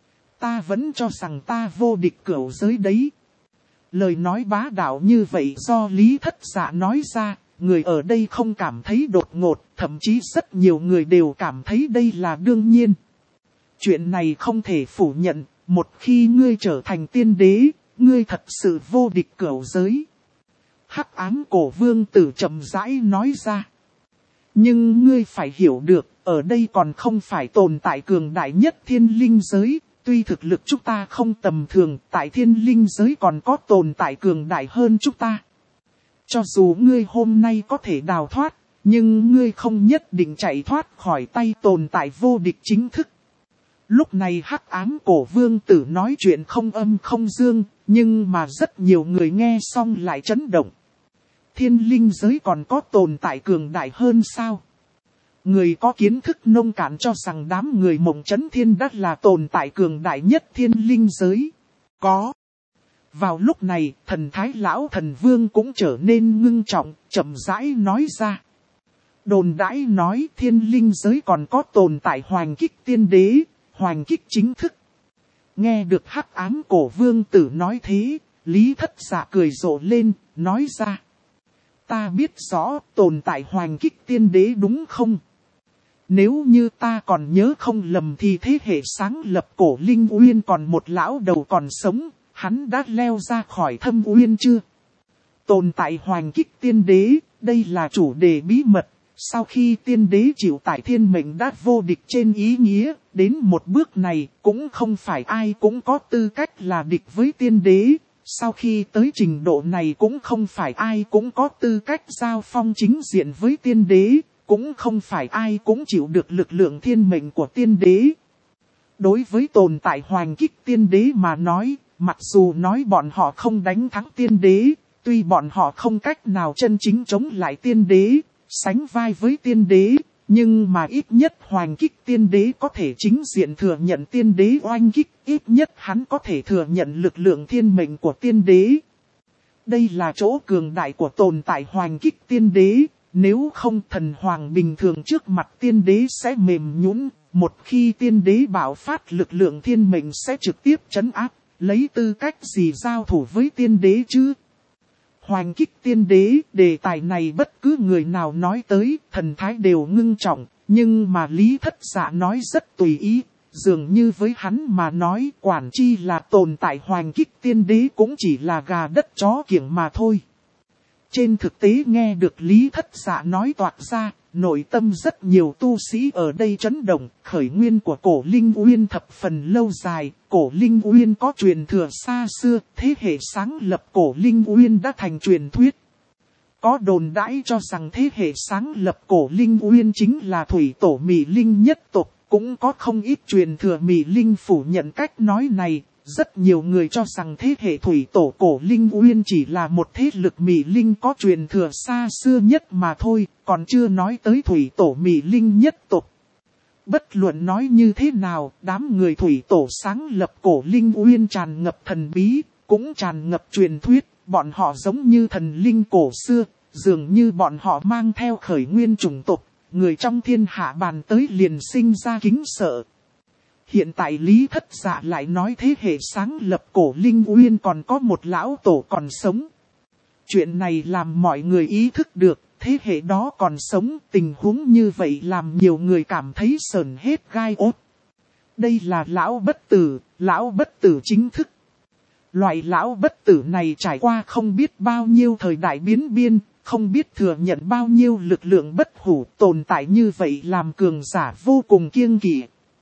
S1: Ta vẫn cho rằng ta vô địch cửu giới đấy. Lời nói bá đạo như vậy do Lý Thất Dạ nói ra, người ở đây không cảm thấy đột ngột, thậm chí rất nhiều người đều cảm thấy đây là đương nhiên. Chuyện này không thể phủ nhận, một khi ngươi trở thành tiên đế, ngươi thật sự vô địch cửu giới. Hắc Ám Cổ Vương Tử chậm rãi nói ra. Nhưng ngươi phải hiểu được, ở đây còn không phải tồn tại cường đại nhất thiên linh giới. Tuy thực lực chúng ta không tầm thường, tại thiên linh giới còn có tồn tại cường đại hơn chúng ta. Cho dù ngươi hôm nay có thể đào thoát, nhưng ngươi không nhất định chạy thoát khỏi tay tồn tại vô địch chính thức. Lúc này Hắc Ám Cổ Vương Tử nói chuyện không âm không dương, nhưng mà rất nhiều người nghe xong lại chấn động. Thiên linh giới còn có tồn tại cường đại hơn sao? Người có kiến thức nông cạn cho rằng đám người Mộng Chấn Thiên Đắc là tồn tại cường đại nhất thiên linh giới. Có. Vào lúc này, thần thái lão thần vương cũng trở nên ngưng trọng, chậm rãi nói ra. Đồn đãi nói thiên linh giới còn có tồn tại Hoành Kích Tiên Đế, Hoành Kích chính thức. Nghe được Hắc Ám Cổ Vương Tử nói thế, Lý Thất Dạ cười rộ lên, nói ra. Ta biết rõ tồn tại Hoành Kích Tiên Đế đúng không? Nếu như ta còn nhớ không lầm thì thế hệ sáng lập Cổ Linh Uyên còn một lão đầu còn sống, hắn đã leo ra khỏi Thâm Uyên chưa? Tồn tại Hoành Kích Tiên Đế, đây là chủ đề bí mật. Sau khi tiên đế chịu tải thiên mệnh đã vô địch trên ý nghĩa, đến một bước này cũng không phải ai cũng có tư cách là địch với tiên đế. Sau khi tới trình độ này cũng không phải ai cũng có tư cách giao phong chính diện với tiên đế, cũng không phải ai cũng chịu được lực lượng thiên mệnh của tiên đế. Đối với tồn tại Hoành Kích Tiên Đế mà nói, mặc dù nói bọn họ không đánh thắng tiên đế, tuy bọn họ không cách nào chân chính chống lại tiên đế, sánh vai với tiên đế, nhưng mà ít nhất Hoành Kích Tiên Đế có thể chính diện thừa nhận tiên đế oanh kích, ít nhất hắn có thể thừa nhận lực lượng thiên mệnh của tiên đế. Đây là chỗ cường đại của tồn tại Hoành Kích Tiên Đế, nếu không thần hoàng bình thường trước mặt tiên đế sẽ mềm nhũn, một khi tiên đế bạo phát lực lượng thiên mệnh sẽ trực tiếp trấn áp, lấy tư cách gì giao thủ với tiên đế chứ? Hoành Kích Tiên Đế, đề tài này bất cứ người nào nói tới, thần thái đều ngưng trọng, nhưng mà Lý Thất Dạ nói rất tùy ý, dường như với hắn mà nói quản chi là tồn tại Hoành Kích Tiên Đế cũng chỉ là gà đất chó kiểng mà thôi. Trên thực tế nghe được Lý Thất Dạ nói toạc ra, nội tâm rất nhiều tu sĩ ở đây chấn động, khởi nguyên của Cổ Linh Uyên thập phần lâu dài, Cổ Linh Uyên có truyền thừa xa xưa, thế hệ sáng lập Cổ Linh Uyên đã thành truyền thuyết. Có đồn đãi cho rằng thế hệ sáng lập Cổ Linh Uyên chính là thủy tổ Mị Linh nhất tộc, cũng có không ít truyền thừa Mị Linh phủ nhận cách nói này. Rất nhiều người cho rằng thế hệ thủy tổ Cổ Linh Uyên chỉ là một thế lực Mị Linh có truyền thừa xa xưa nhất mà thôi, còn chưa nói tới thủy tổ Mị Linh nhất tộc. Bất luận nói như thế nào, đám người thủy tổ sáng lập Cổ Linh Uyên tràn ngập thần bí, cũng tràn ngập truyền thuyết, bọn họ giống như thần linh cổ xưa, dường như bọn họ mang theo khởi nguyên chủng tộc, người trong thiên hạ bàn tới liền sinh ra kính sợ. Hiện tại Lý Thất Dạ lại nói thế hệ sáng lập Cổ Linh Uyên còn có một lão tổ còn sống. Chuyện này làm mọi người ý thức được, thế hệ đó còn sống, tình huống như vậy làm nhiều người cảm thấy sởn hết gai ốt. Đây là lão bất tử chính thức. Loại lão bất tử này trải qua không biết bao nhiêu thời đại biến biên, không biết thừa nhận bao nhiêu lực lượng bất hủ, tồn tại như vậy làm cường giả vô cùng kiêng kỵ.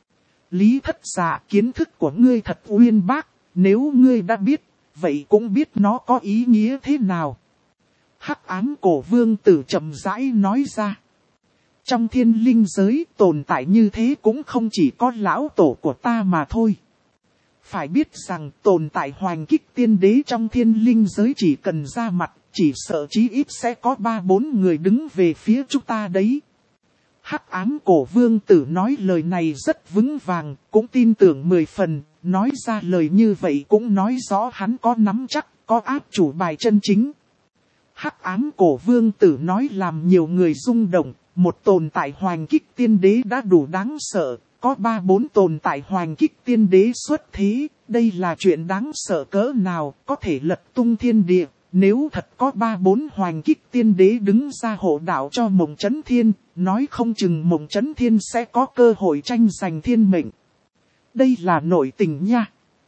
S1: Lý Thất Dạ, kiến thức của ngươi thật uyên bác, nếu ngươi đã biết, vậy cũng biết nó có ý nghĩa thế nào. Hắc Ám Cổ Vương Tử chậm rãi nói ra. Trong thiên linh giới tồn tại như thế cũng không chỉ có lão tổ của ta mà thôi. Phải biết rằng tồn tại hoành kích tiên đế trong thiên linh giới chỉ cần ra mặt, chỉ sợ chí ít sẽ có 3-4 người đứng về phía chúng ta đấy. Hắc ám cổ vương tử nói lời này rất vững vàng, cũng tin tưởng 10 phần, nói ra lời như vậy cũng nói rõ hắn có nắm chắc, có áp chủ bài chân chính. Hắc ám cổ vương tử nói làm nhiều người rung động, một tồn tại hoành kích tiên đế đã đủ đáng sợ, có 3-4 tồn tại hoành kích tiên đế xuất thế, đây là chuyện đáng sợ cỡ nào, có thể lật tung thiên địa. Nếu thật có 3-4 hoành kích tiên đế đứng ra hộ đạo cho Mộng Chấn Thiên, nói không chừng Mộng Chấn Thiên sẽ có cơ hội tranh giành thiên mệnh. Đây là nội tình nha.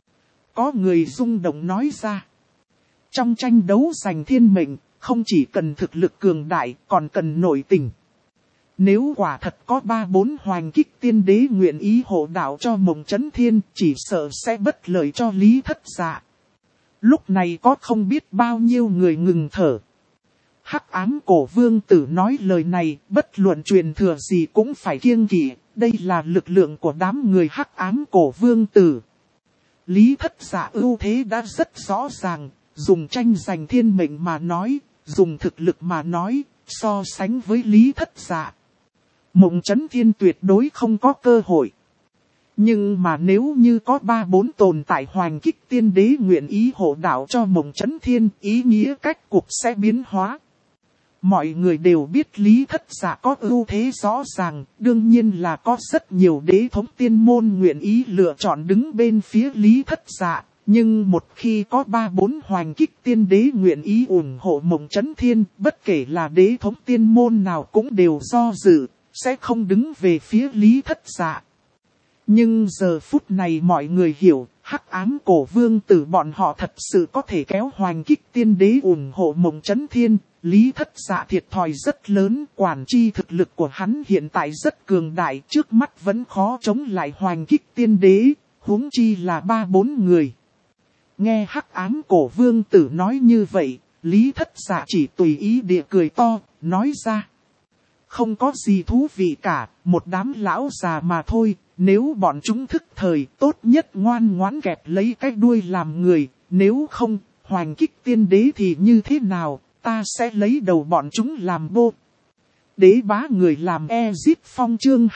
S1: Có người rung động nói ra. Trong tranh đấu giành thiên mệnh, không chỉ cần thực lực cường đại, còn cần nội tình. Nếu quả thật có 3-4 hoành kích tiên đế nguyện ý hộ đạo cho Mộng Chấn Thiên, chỉ sợ sẽ bất lợi cho Lý Thất Dạ. Lúc này có không biết bao nhiêu người ngừng thở. Hắc ám cổ vương tử nói lời này, bất luận truyền thừa gì cũng phải kiêng kỵ, đây là lực lượng của đám người hắc ám cổ vương tử. Lý Thất Dạ ưu thế đã rất rõ ràng, dùng tranh giành thiên mệnh mà nói, dùng thực lực mà nói, so sánh với Lý Thất Dạ. Mộng Chấn Thiên tuyệt đối không có cơ hội. Nhưng mà nếu như có 3-4 tồn tại hoành kích tiên đế nguyện ý hộ đạo cho Mộng Chấn Thiên, ý nghĩa cách cục sẽ biến hóa. Mọi người đều biết Lý Thất Dạ có ưu thế rõ ràng, đương nhiên là có rất nhiều đế thống tiên môn nguyện ý lựa chọn đứng bên phía Lý Thất Dạ. Nhưng một khi có 3-4 hoành kích tiên đế nguyện ý ủng hộ Mộng Chấn Thiên, bất kể là đế thống tiên môn nào cũng đều do dự, sẽ không đứng về phía Lý Thất Dạ. Nhưng giờ phút này mọi người hiểu, hắc ám cổ vương tử bọn họ thật sự có thể kéo hoành kích tiên đế ủng hộ Mộng Chấn Thiên. Lý Thất Dạ thiệt thòi rất lớn, quản chi thực lực của hắn hiện tại rất cường đại, trước mắt vẫn khó chống lại hoành kích tiên đế, huống chi là 3-4 người. Nghe hắc ám cổ vương tử nói như vậy, Lý Thất Dạ chỉ tùy ý địa cười to, nói ra. Không có gì thú vị cả, một đám lão già mà thôi, nếu bọn chúng thức thời, tốt nhất ngoan ngoãn kẹp lấy cái đuôi làm người, nếu không, hoành kích tiên đế thì như thế nào, ta sẽ lấy đầu bọn chúng làm bô. Đế bá người làm Ezip Phong chương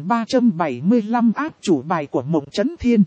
S1: 2375 áp chủ bài của Mộng Chấn Thiên.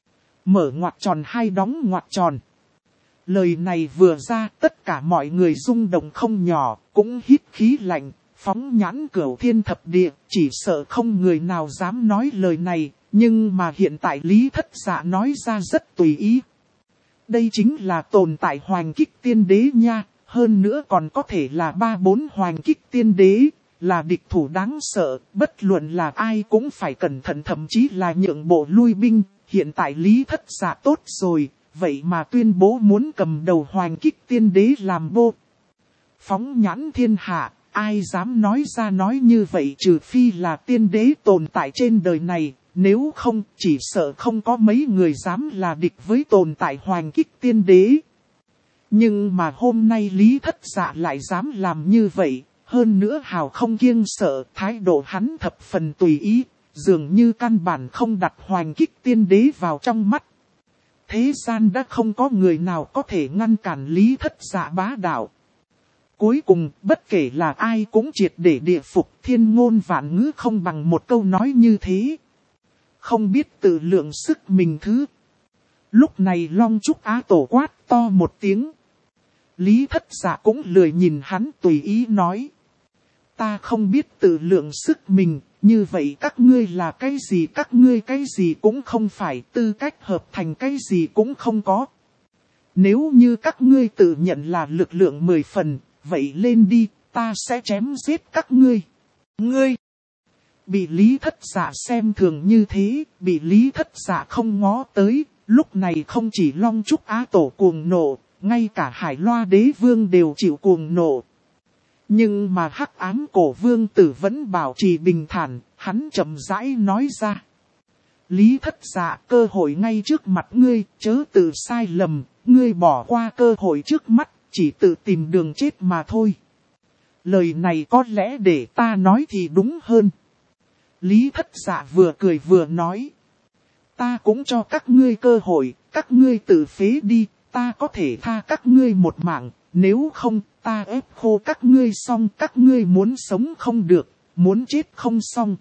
S1: Mở ngoặc tròn hay đóng ngoặc tròn. Lời này vừa ra, tất cả mọi người rung động không nhỏ, cũng hít khí lạnh. Phóng nhãn cửu thiên thập địa, chỉ sợ không người nào dám nói lời này, nhưng mà hiện tại Lý Thất Dạ nói ra rất tùy ý. Đây chính là tồn tại hoành kích tiên đế nha, hơn nữa còn có thể là 3-4 hoành kích tiên đế, là địch thủ đáng sợ, bất luận là ai cũng phải cẩn thận thậm chí là nhượng bộ lui binh, hiện tại Lý Thất Dạ tốt rồi, vậy mà tuyên bố muốn cầm đầu hoành kích tiên đế làm bô. Phóng nhãn thiên hạ. Ai dám nói ra nói như vậy trừ phi là tiên đế tồn tại trên đời này, nếu không chỉ sợ không có mấy người dám là địch với tồn tại hoành kích tiên đế. Nhưng mà hôm nay Lý Thất Dạ lại dám làm như vậy, hơn nữa hào không kiêng sợ, thái độ hắn thập phần tùy ý, dường như căn bản không đặt hoành kích tiên đế vào trong mắt. Thế gian đã không có người nào có thể ngăn cản Lý Thất Dạ bá đạo. Cuối cùng, bất kể là ai cũng triệt để địa phục, thiên ngôn vạn ngữ không bằng một câu nói như thế. Không biết tự lượng sức mình thứ. Lúc này Long Trúc Á Tổ quát to một tiếng. Lý Thất Dạ cũng lười nhìn hắn tùy ý nói. Ta không biết tự lượng sức mình, như vậy các ngươi là cái gì, các ngươi cái gì cũng không phải, tư cách hợp thành cái gì cũng không có. Nếu như các ngươi tự nhận là lực lượng 10 phần, vậy lên đi, ta sẽ chém giết các ngươi. Ngươi bị Lý Thất Dạ xem thường như thế, bị Lý Thất Dạ không ngó tới, lúc này không chỉ Long Trúc Á Tổ cuồng nộ, ngay cả Hải Loa Đế Vương đều chịu cuồng nộ. Nhưng mà hắc ám cổ vương tử vẫn bảo trì bình thản, hắn chậm rãi nói ra. Lý Thất Dạ, cơ hội ngay trước mặt ngươi, chớ tự sai lầm, ngươi bỏ qua cơ hội trước mắt, chỉ tự tìm đường chết mà thôi. Lời này có lẽ để ta nói thì đúng hơn. Lý Thất Dạ vừa cười vừa nói. Ta cũng cho các ngươi cơ hội, các ngươi tự phế đi, ta có thể tha các ngươi một mạng, nếu không, ta ép khô các ngươi xong, các ngươi muốn sống không được, muốn chết không xong.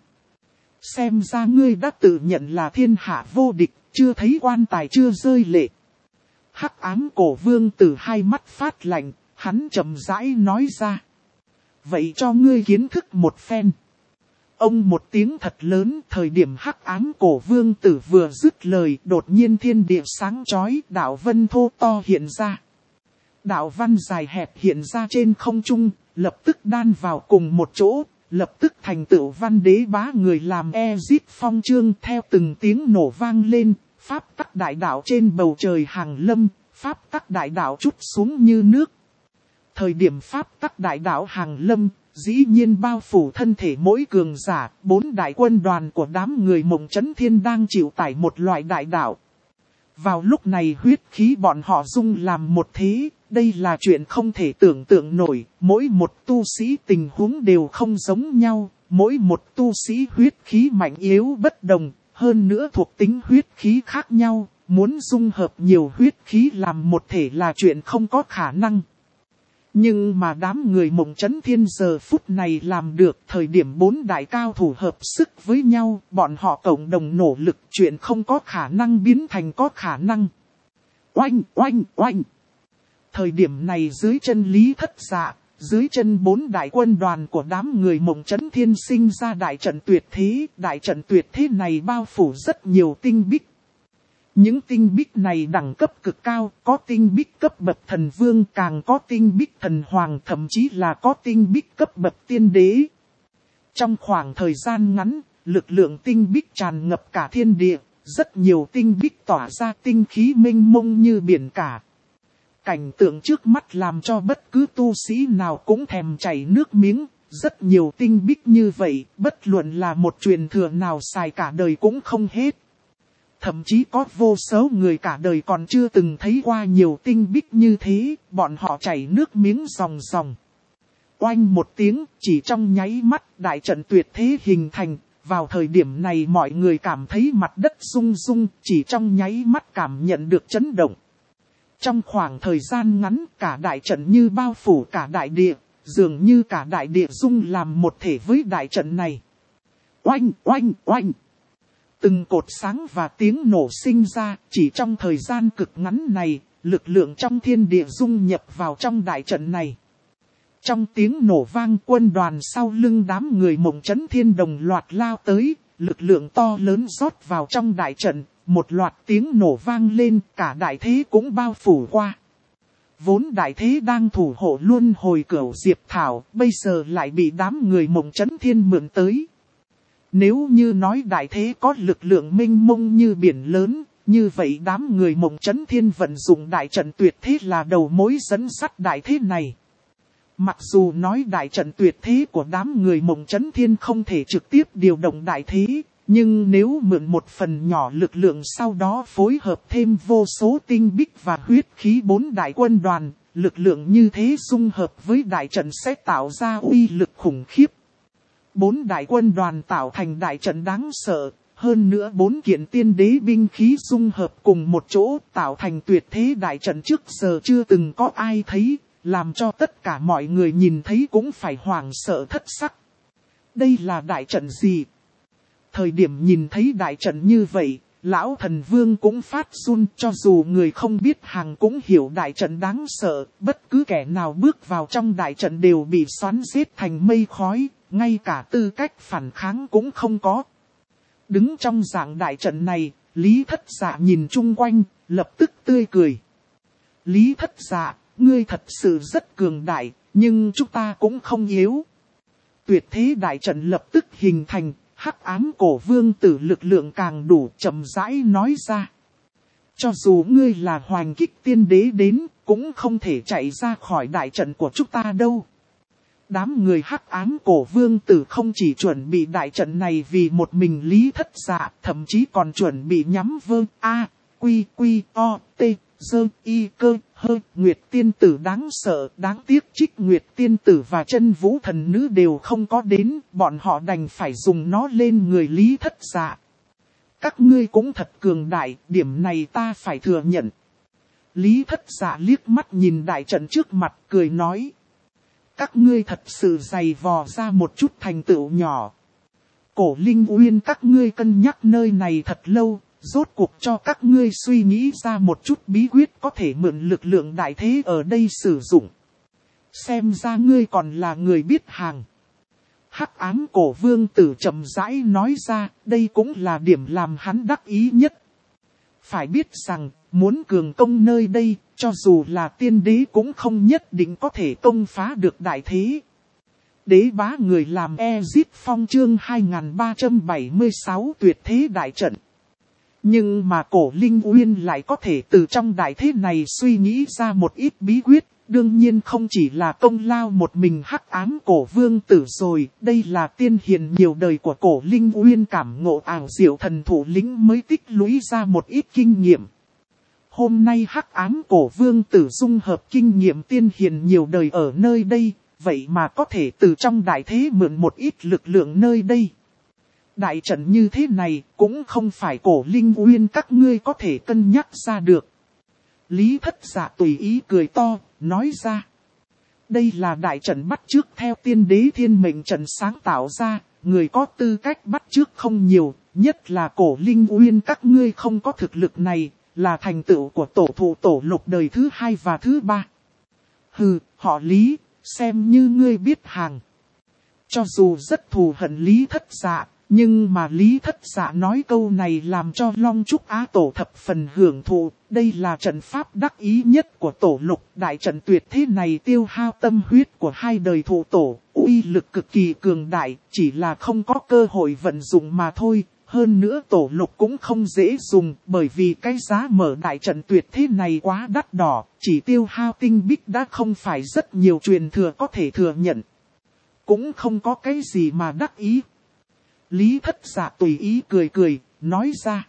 S1: Xem ra ngươi đã tự nhận là thiên hạ vô địch, chưa thấy quan tài chưa rơi lệ. Hắc ám cổ vương tử hai mắt phát lạnh, hắn chậm rãi nói ra. Vậy cho ngươi kiến thức một phen. Ông một tiếng thật lớn, thời điểm hắc ám cổ vương tử vừa dứt lời, đột nhiên thiên địa sáng chói, đạo vân thô to hiện ra. Đạo văn dài hẹp hiện ra trên không trung, lập tức đan vào cùng một chỗ, lập tức thành tựu văn đế bá người làm Ezit phong chương theo từng tiếng nổ vang lên, pháp tắc đại đạo trên bầu trời hàng lâm, pháp tắc đại đạo trút xuống như nước. Thời điểm pháp tắc đại đạo hàng lâm, dĩ nhiên bao phủ thân thể mỗi cường giả, 4 đại quân đoàn của đám người Mộng Chấn Thiên đang chịu tải một loại đại đạo. Vào lúc này huyết khí bọn họ dung làm một thế, đây là chuyện không thể tưởng tượng nổi, mỗi một tu sĩ tình huống đều không giống nhau, mỗi một tu sĩ huyết khí mạnh yếu bất đồng, hơn nữa thuộc tính huyết khí khác nhau, muốn dung hợp nhiều huyết khí làm một thể là chuyện không có khả năng. Nhưng mà đám người Mộng Chấn Thiên giờ phút này làm được, thời điểm 4 đại cao thủ hợp sức với nhau, bọn họ cộng đồng nỗ lực, chuyện không có khả năng biến thành có khả năng. Oanh, oanh, oanh. Thời điểm này dưới chân Lý Thất Dạ, dưới chân 4 đại quân đoàn của đám người Mộng Chấn Thiên sinh ra đại trận tuyệt thế. Đại trận tuyệt thế này bao phủ rất nhiều tinh bích. Những tinh bích này đẳng cấp cực cao, có tinh bích cấp bậc thần vương, càng có tinh bích thần hoàng, thậm chí là có tinh bích cấp bậc tiên đế. Trong khoảng thời gian ngắn, lực lượng tinh bích tràn ngập cả thiên địa, rất nhiều tinh bích tỏa ra tinh khí mênh mông như biển cả. Cảnh tượng trước mắt làm cho bất cứ tu sĩ nào cũng thèm chảy nước miếng, rất nhiều tinh bích như vậy, bất luận là một truyền thừa nào xài cả đời cũng không hết. Thậm chí có vô số người cả đời còn chưa từng thấy qua nhiều tinh bích như thế, bọn họ chảy nước miếng ròng ròng. Oanh một tiếng, chỉ trong nháy mắt, đại trận tuyệt thế hình thành, vào thời điểm này mọi người cảm thấy mặt đất rung rung, chỉ trong nháy mắt cảm nhận được chấn động. Trong khoảng thời gian ngắn, cả đại trận như bao phủ cả đại địa, dường như cả đại địa rung làm một thể với đại trận này. Oanh, oanh, oanh. Từng cột sáng và tiếng nổ sinh ra, chỉ trong thời gian cực ngắn này, lực lượng trong thiên địa dung nhập vào trong đại trận này. Trong tiếng nổ vang, quân đoàn sau lưng đám người Mộng Chấn Thiên đồng loạt lao tới, lực lượng to lớn rót vào trong đại trận, một loạt tiếng nổ vang lên, cả đại thế cũng bao phủ qua. Vốn đại thế đang thủ hộ luân hồi cửu Diệp Thảo, bây giờ lại bị đám người Mộng Chấn Thiên mượn tới. Nếu như nói đại thế có lực lượng mênh mông như biển lớn, như vậy đám người Mộng Chấn Thiên vận dụng đại trận tuyệt thế là đầu mối dẫn sắt đại thế này. Mặc dù nói đại trận tuyệt thế của đám người Mộng Chấn Thiên không thể trực tiếp điều động đại thế, nhưng nếu mượn một phần nhỏ lực lượng sau đó phối hợp thêm vô số tinh bích và huyết khí 4 đại quân đoàn, lực lượng như thế dung hợp với đại trận sẽ tạo ra uy lực khủng khiếp. 4 đại quân đoàn tạo thành đại trận đáng sợ, hơn nữa 4 kiện tiên đế binh khí dung hợp cùng một chỗ tạo thành tuyệt thế đại trận trước giờ chưa từng có ai thấy, làm cho tất cả mọi người nhìn thấy cũng phải hoảng sợ thất sắc. Đây là đại trận gì? Thời điểm nhìn thấy đại trận như vậy, lão thần vương cũng phát run, cho dù người không biết hàng cũng hiểu đại trận đáng sợ, bất cứ kẻ nào bước vào trong đại trận đều bị xoắn giết thành mây khói, ngay cả tư cách phản kháng cũng không có. Đứng trong dạng đại trận này, Lý Thất Dạ nhìn chung quanh, lập tức tươi cười. Lý Thất Dạ, ngươi thật sự rất cường đại, nhưng chúng ta cũng không yếu. Tuyệt thế đại trận lập tức hình thành, hắc ám cổ vương tử lực lượng càng đủ, chậm rãi nói ra. Cho dù ngươi là hoành kích tiên đế đến, cũng không thể chạy ra khỏi đại trận của chúng ta đâu. Đám người hắc ám cổ vương tử không chỉ chuẩn bị đại trận này vì một mình Lý Thất Dạ, thậm chí còn chuẩn bị nhắm vơ A, Quy, Quy, O, T, Dơ, Y, Cơ, Nguyệt tiên tử đáng sợ, đáng tiếc Trích Nguyệt tiên tử và Chân Vũ thần nữ đều không có đến, bọn họ đành phải dùng nó lên người Lý Thất Dạ. Các ngươi cũng thật cường đại, điểm này ta phải thừa nhận. Lý Thất Dạ liếc mắt nhìn đại trận trước mặt, cười nói. Các ngươi thật sự dày vò ra một chút thành tựu nhỏ. Cổ Linh Uyên các ngươi cân nhắc nơi này thật lâu, rốt cuộc cho các ngươi suy nghĩ ra một chút bí quyết có thể mượn lực lượng đại thế ở đây sử dụng. Xem ra ngươi còn là người biết hàng. Hắc ám cổ vương tử chậm rãi nói ra, đây cũng là điểm làm hắn đắc ý nhất. Phải biết rằng, muốn cường công nơi đây, cho dù là tiên đế cũng không nhất định có thể công phá được đại thế. Đế bá người làm Ezit Phong chương 2376 tuyệt thế đại trận. Nhưng mà cổ Linh Uyên lại có thể từ trong đại thế này suy nghĩ ra một ít bí quyết. Đương nhiên không chỉ là công lao một mình hắc ám cổ vương tử rồi. Đây là tiên hiền nhiều đời của cổ Linh Uyên cảm ngộ ảo diệu thần thủ lĩnh mới tích lũy ra một ít kinh nghiệm. Hôm nay hắc ám cổ vương tử dung hợp kinh nghiệm tiên hiền nhiều đời ở nơi đây. Vậy mà có thể từ trong đại thế mượn một ít lực lượng nơi đây. Đại trận như thế này cũng không phải cổ Linh Uyên các ngươi có thể cân nhắc ra được. Lý Thất Dạ tùy ý cười to, nói ra. Đây là đại trận bắt chước theo tiên đế thiên mệnh trận sáng tạo ra, người có tư cách bắt chước không nhiều, nhất là cổ Linh Uyên các ngươi không có thực lực này, là thành tựu của tổ thụ tổ lục đời thứ 2 và thứ 3. Hừ, họ Lý, xem như ngươi biết hàng. Cho dù rất thù hận Lý Thất Dạ, nhưng mà Lý Thất Dạ nói câu này làm cho Long Trúc Á Tổ thập phần hưởng thụ. Đây là trận pháp đắc ý nhất của tổ lục. Đại trận tuyệt thế này tiêu hao tâm huyết của hai đời thụ tổ. Uy lực cực kỳ cường đại, chỉ là không có cơ hội vận dụng mà thôi. Hơn nữa tổ lục cũng không dễ dùng, bởi vì cái giá mở đại trận tuyệt thế này quá đắt đỏ. Chỉ tiêu hao tinh bích đã không phải rất nhiều truyền thừa có thể thừa nhận. Cũng không có cái gì mà đắc ý. Lý Thất Dạ tùy ý cười cười, nói ra.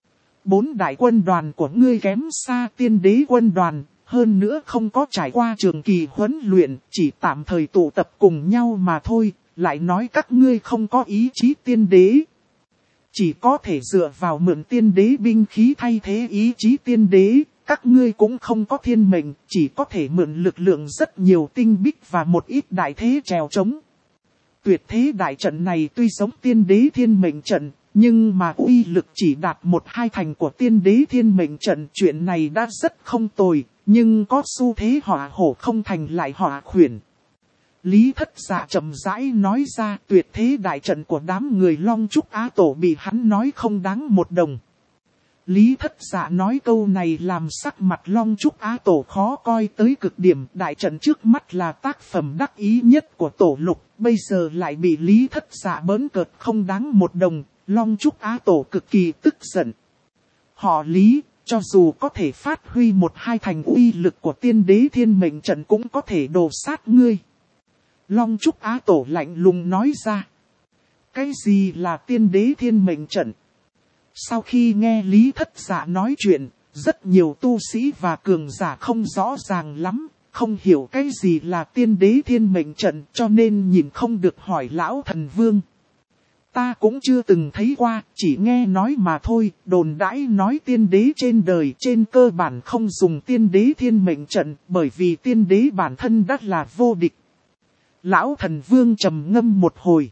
S1: 4 đại quân đoàn của ngươi kém xa tiên đế quân đoàn, hơn nữa không có trải qua trường kỳ huấn luyện, chỉ tạm thời tụ tập cùng nhau mà thôi, lại nói các ngươi không có ý chí tiên đế. Chỉ có thể dựa vào mượn tiên đế binh khí thay thế ý chí tiên đế, các ngươi cũng không có thiên mệnh, chỉ có thể mượn lực lượng rất nhiều tinh bích và một ít đại thế trèo trống. Tuyệt thế đại trận này tuy giống tiên đế thiên mệnh trận, nhưng mà uy lực chỉ đạt 1/2 thành của tiên đế thiên mệnh trận. Chuyện này đã rất không tồi, nhưng có xu thế họa hổ không thành lại họa khuyển. Lý Thất Dạ chậm rãi nói ra tuyệt thế đại trận của đám người Long Trúc Á Tổ bị hắn nói không đáng một đồng. Lý Thất Dạ nói câu này làm sắc mặt Long Trúc Á Tổ khó coi tới cực điểm. Đại trận trước mắt là tác phẩm đắc ý nhất của tổ lục, bây giờ lại bị Lý Thất Dạ bỡn cợt không đáng một đồng. Long Trúc Á Tổ cực kỳ tức giận. Họ Lý, cho dù có thể phát huy 1/2 thành uy lực của tiên đế thiên mệnh trận cũng có thể đổ sát ngươi. Long Trúc Á Tổ lạnh lùng nói ra. Cái gì là tiên đế thiên mệnh trận? Sau khi nghe Lý Thất Dạ nói chuyện, rất nhiều tu sĩ và cường giả không rõ ràng lắm, không hiểu cái gì là tiên đế thiên mệnh trận cho nên nhìn không được hỏi lão thần vương. Ta cũng chưa từng thấy qua, chỉ nghe nói mà thôi, đồn đãi nói tiên đế trên đời trên cơ bản không dùng tiên đế thiên mệnh trận bởi vì tiên đế bản thân đã là vô địch. Lão thần vương trầm ngâm một hồi.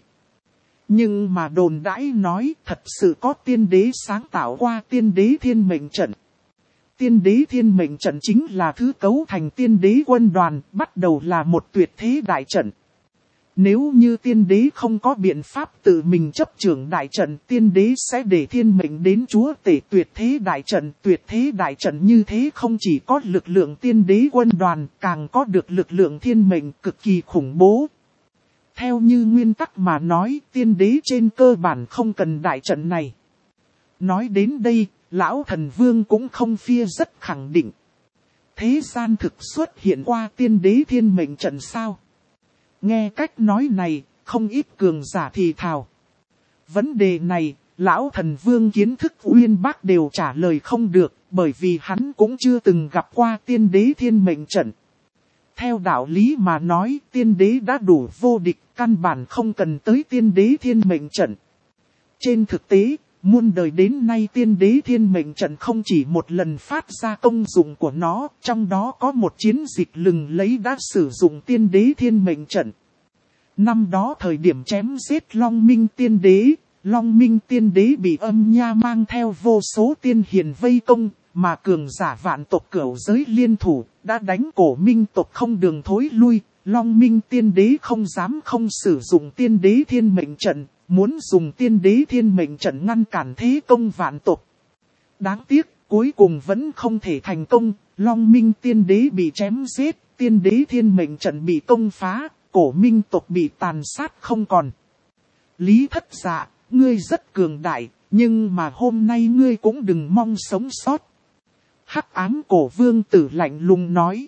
S1: Nhưng mà đồn đãi nói thật sự có tiên đế sáng tạo qua tiên đế thiên mệnh trận. Tiên đế thiên mệnh trận chính là thứ cấu thành tiên đế quân đoàn, bắt đầu là một tuyệt thế đại trận. Nếu như tiên đế không có biện pháp tự mình chấp trưởng đại trận, tiên đế sẽ để thiên mệnh đến chúa tể tuyệt thế đại trận. Tuyệt thế đại trận như thế không chỉ có lực lượng tiên đế quân đoàn, càng có được lực lượng thiên mệnh cực kỳ khủng bố. Theo như nguyên tắc mà nói, tiên đế trên cơ bản không cần đại trận này. Nói đến đây, lão thần vương cũng không phia rất khẳng định. Thế gian thực xuất hiện qua tiên đế thiên mệnh trận sao? Nghe cách nói này, không ít cường giả thì thào. Vấn đề này, lão thần vương kiến thức uyên bác đều trả lời không được, bởi vì hắn cũng chưa từng gặp qua tiên đế thiên mệnh trận. Theo đạo lý mà nói, tiên đế đã đủ vô địch, căn bản không cần tới tiên đế thiên mệnh trận. Trên thực tế, muôn đời đến nay tiên đế thiên mệnh trận không chỉ một lần phát ra công dụng của nó, trong đó có một chiến dịch lừng lẫy đã sử dụng tiên đế thiên mệnh trận. Năm đó thời điểm chém giết Long Minh tiên đế, Long Minh tiên đế bị Âm Nha mang theo vô số tiên hiền vây công, mà cường giả vạn tộc cửu giới liên thủ, đã đánh Cổ Minh tộc không đường thối lui. Long Minh tiên đế không dám không sử dụng tiên đế thiên mệnh trận, muốn dùng tiên đế thiên mệnh trận ngăn cản thế công vạn tộc. Đáng tiếc, cuối cùng vẫn không thể thành công, Long Minh tiên đế bị chém giết, tiên đế thiên mệnh trận bị công phá, Cổ Minh tộc bị tàn sát không còn. Lý Thất Dạ, ngươi rất cường đại, nhưng mà hôm nay ngươi cũng đừng mong sống sót. Hắc Ám Cổ Vương Tử lạnh lùng nói.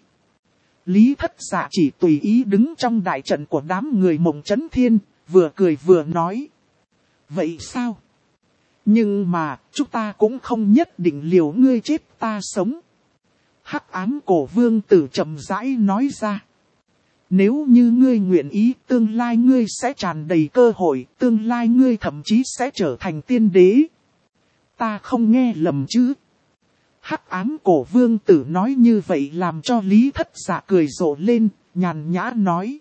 S1: Lý Thất Dạ chỉ tùy ý đứng trong đại trận của đám người Mộng Chấn Thiên, vừa cười vừa nói. Vậy sao? Nhưng mà, chúng ta cũng không nhất định liều ngươi chết ta sống. Hắc Ám Cổ Vương Tử chậm rãi nói ra. Nếu như ngươi nguyện ý, tương lai ngươi sẽ tràn đầy cơ hội, tương lai ngươi thậm chí sẽ trở thành tiên đế. Ta không nghe lầm chứ? Hắc Ám Cổ Vương Tử nói như vậy làm cho Lý Thất Dạ cười rộ lên, nhàn nhã nói.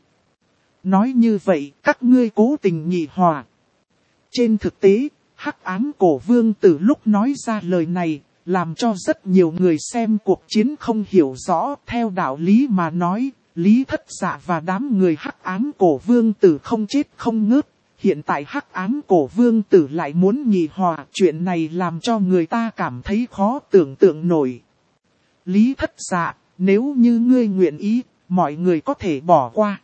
S1: Nói như vậy, các ngươi cố tình nhị hòa. Trên thực tế, Hắc Ám Cổ Vương Tử lúc nói ra lời này, làm cho rất nhiều người xem cuộc chiến không hiểu rõ. Theo đạo lý mà nói, Lý Thất Dạ và đám người Hắc Ám Cổ Vương Tử không chết không ngớt. Hiện tại Hắc Ám Cổ Vương Tử lại muốn nhị hòa, chuyện này làm cho người ta cảm thấy khó tưởng tượng nổi. Lý Thất Dạ, nếu như ngươi nguyện ý, mọi người có thể bỏ qua.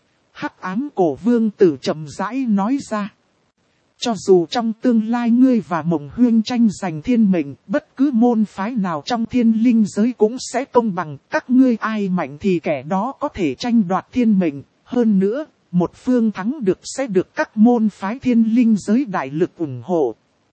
S1: Hắc Ám Cổ Vương Tử chậm rãi nói ra. Cho dù trong tương lai ngươi và Mộng Huyên tranh giành thiên mệnh, bất cứ môn phái nào trong thiên linh giới cũng sẽ công bằng, các ngươi ai mạnh thì kẻ đó có thể tranh đoạt thiên mệnh, hơn nữa. Một phương thắng được sẽ được các môn phái thiên linh giới đại lực ủng hộ.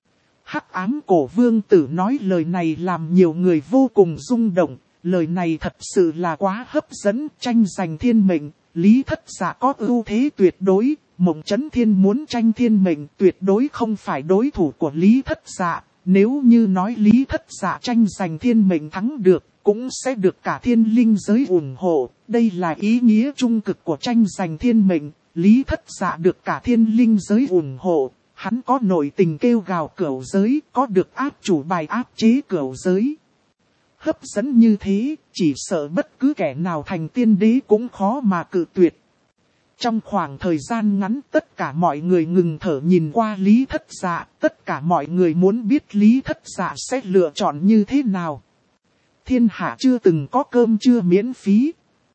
S1: Hắc Ám Cổ Vương Tử nói lời này làm nhiều người vô cùng rung động. Lời này thật sự là quá hấp dẫn, tranh giành thiên mệnh. Lý Thất Dạ có ưu thế tuyệt đối. Mộng Chấn Thiên muốn tranh thiên mệnh tuyệt đối không phải đối thủ của Lý Thất Dạ. Nếu như nói Lý Thất Dạ tranh giành thiên mệnh thắng được, cũng sẽ được cả thiên linh giới ủng hộ. Đây là ý nghĩa trung cực của tranh giành thiên mệnh. Lý Thất Dạ được cả thiên linh giới ủng hộ. Hắn có nội tình kêu gào cửu giới, có được áp chủ bài áp chế cửu giới. Hấp dẫn như thế, chỉ sợ bất cứ kẻ nào thành tiên đế cũng khó mà cự tuyệt. Trong khoảng thời gian ngắn tất cả mọi người ngừng thở nhìn qua Lý Thất Dạ. Tất cả mọi người muốn biết Lý Thất Dạ sẽ lựa chọn như thế nào. Thiên hạ chưa từng có cơm trưa miễn phí.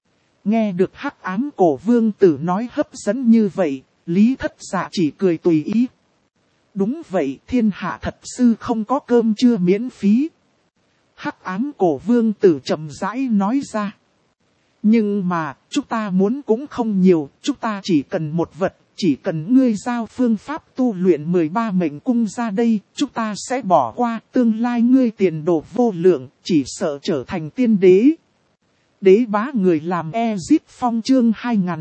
S1: Nghe được Hắc Ám Cổ Vương Tử nói hấp dẫn như vậy, Lý Thất Dạ chỉ cười tùy ý. Đúng vậy, thiên hạ thật sự không có cơm trưa miễn phí. Hắc Ám Cổ Vương Tử chậm rãi nói ra. Nhưng mà, chúng ta muốn cũng không nhiều, chúng ta chỉ cần một vật, chỉ cần ngươi giao phương pháp tu luyện 13 mệnh cung ra đây, chúng ta sẽ bỏ qua, tương lai ngươi tiền đồ vô lượng, chỉ sợ trở thành tiên đế. Đế bá người làm Ezic Phong chương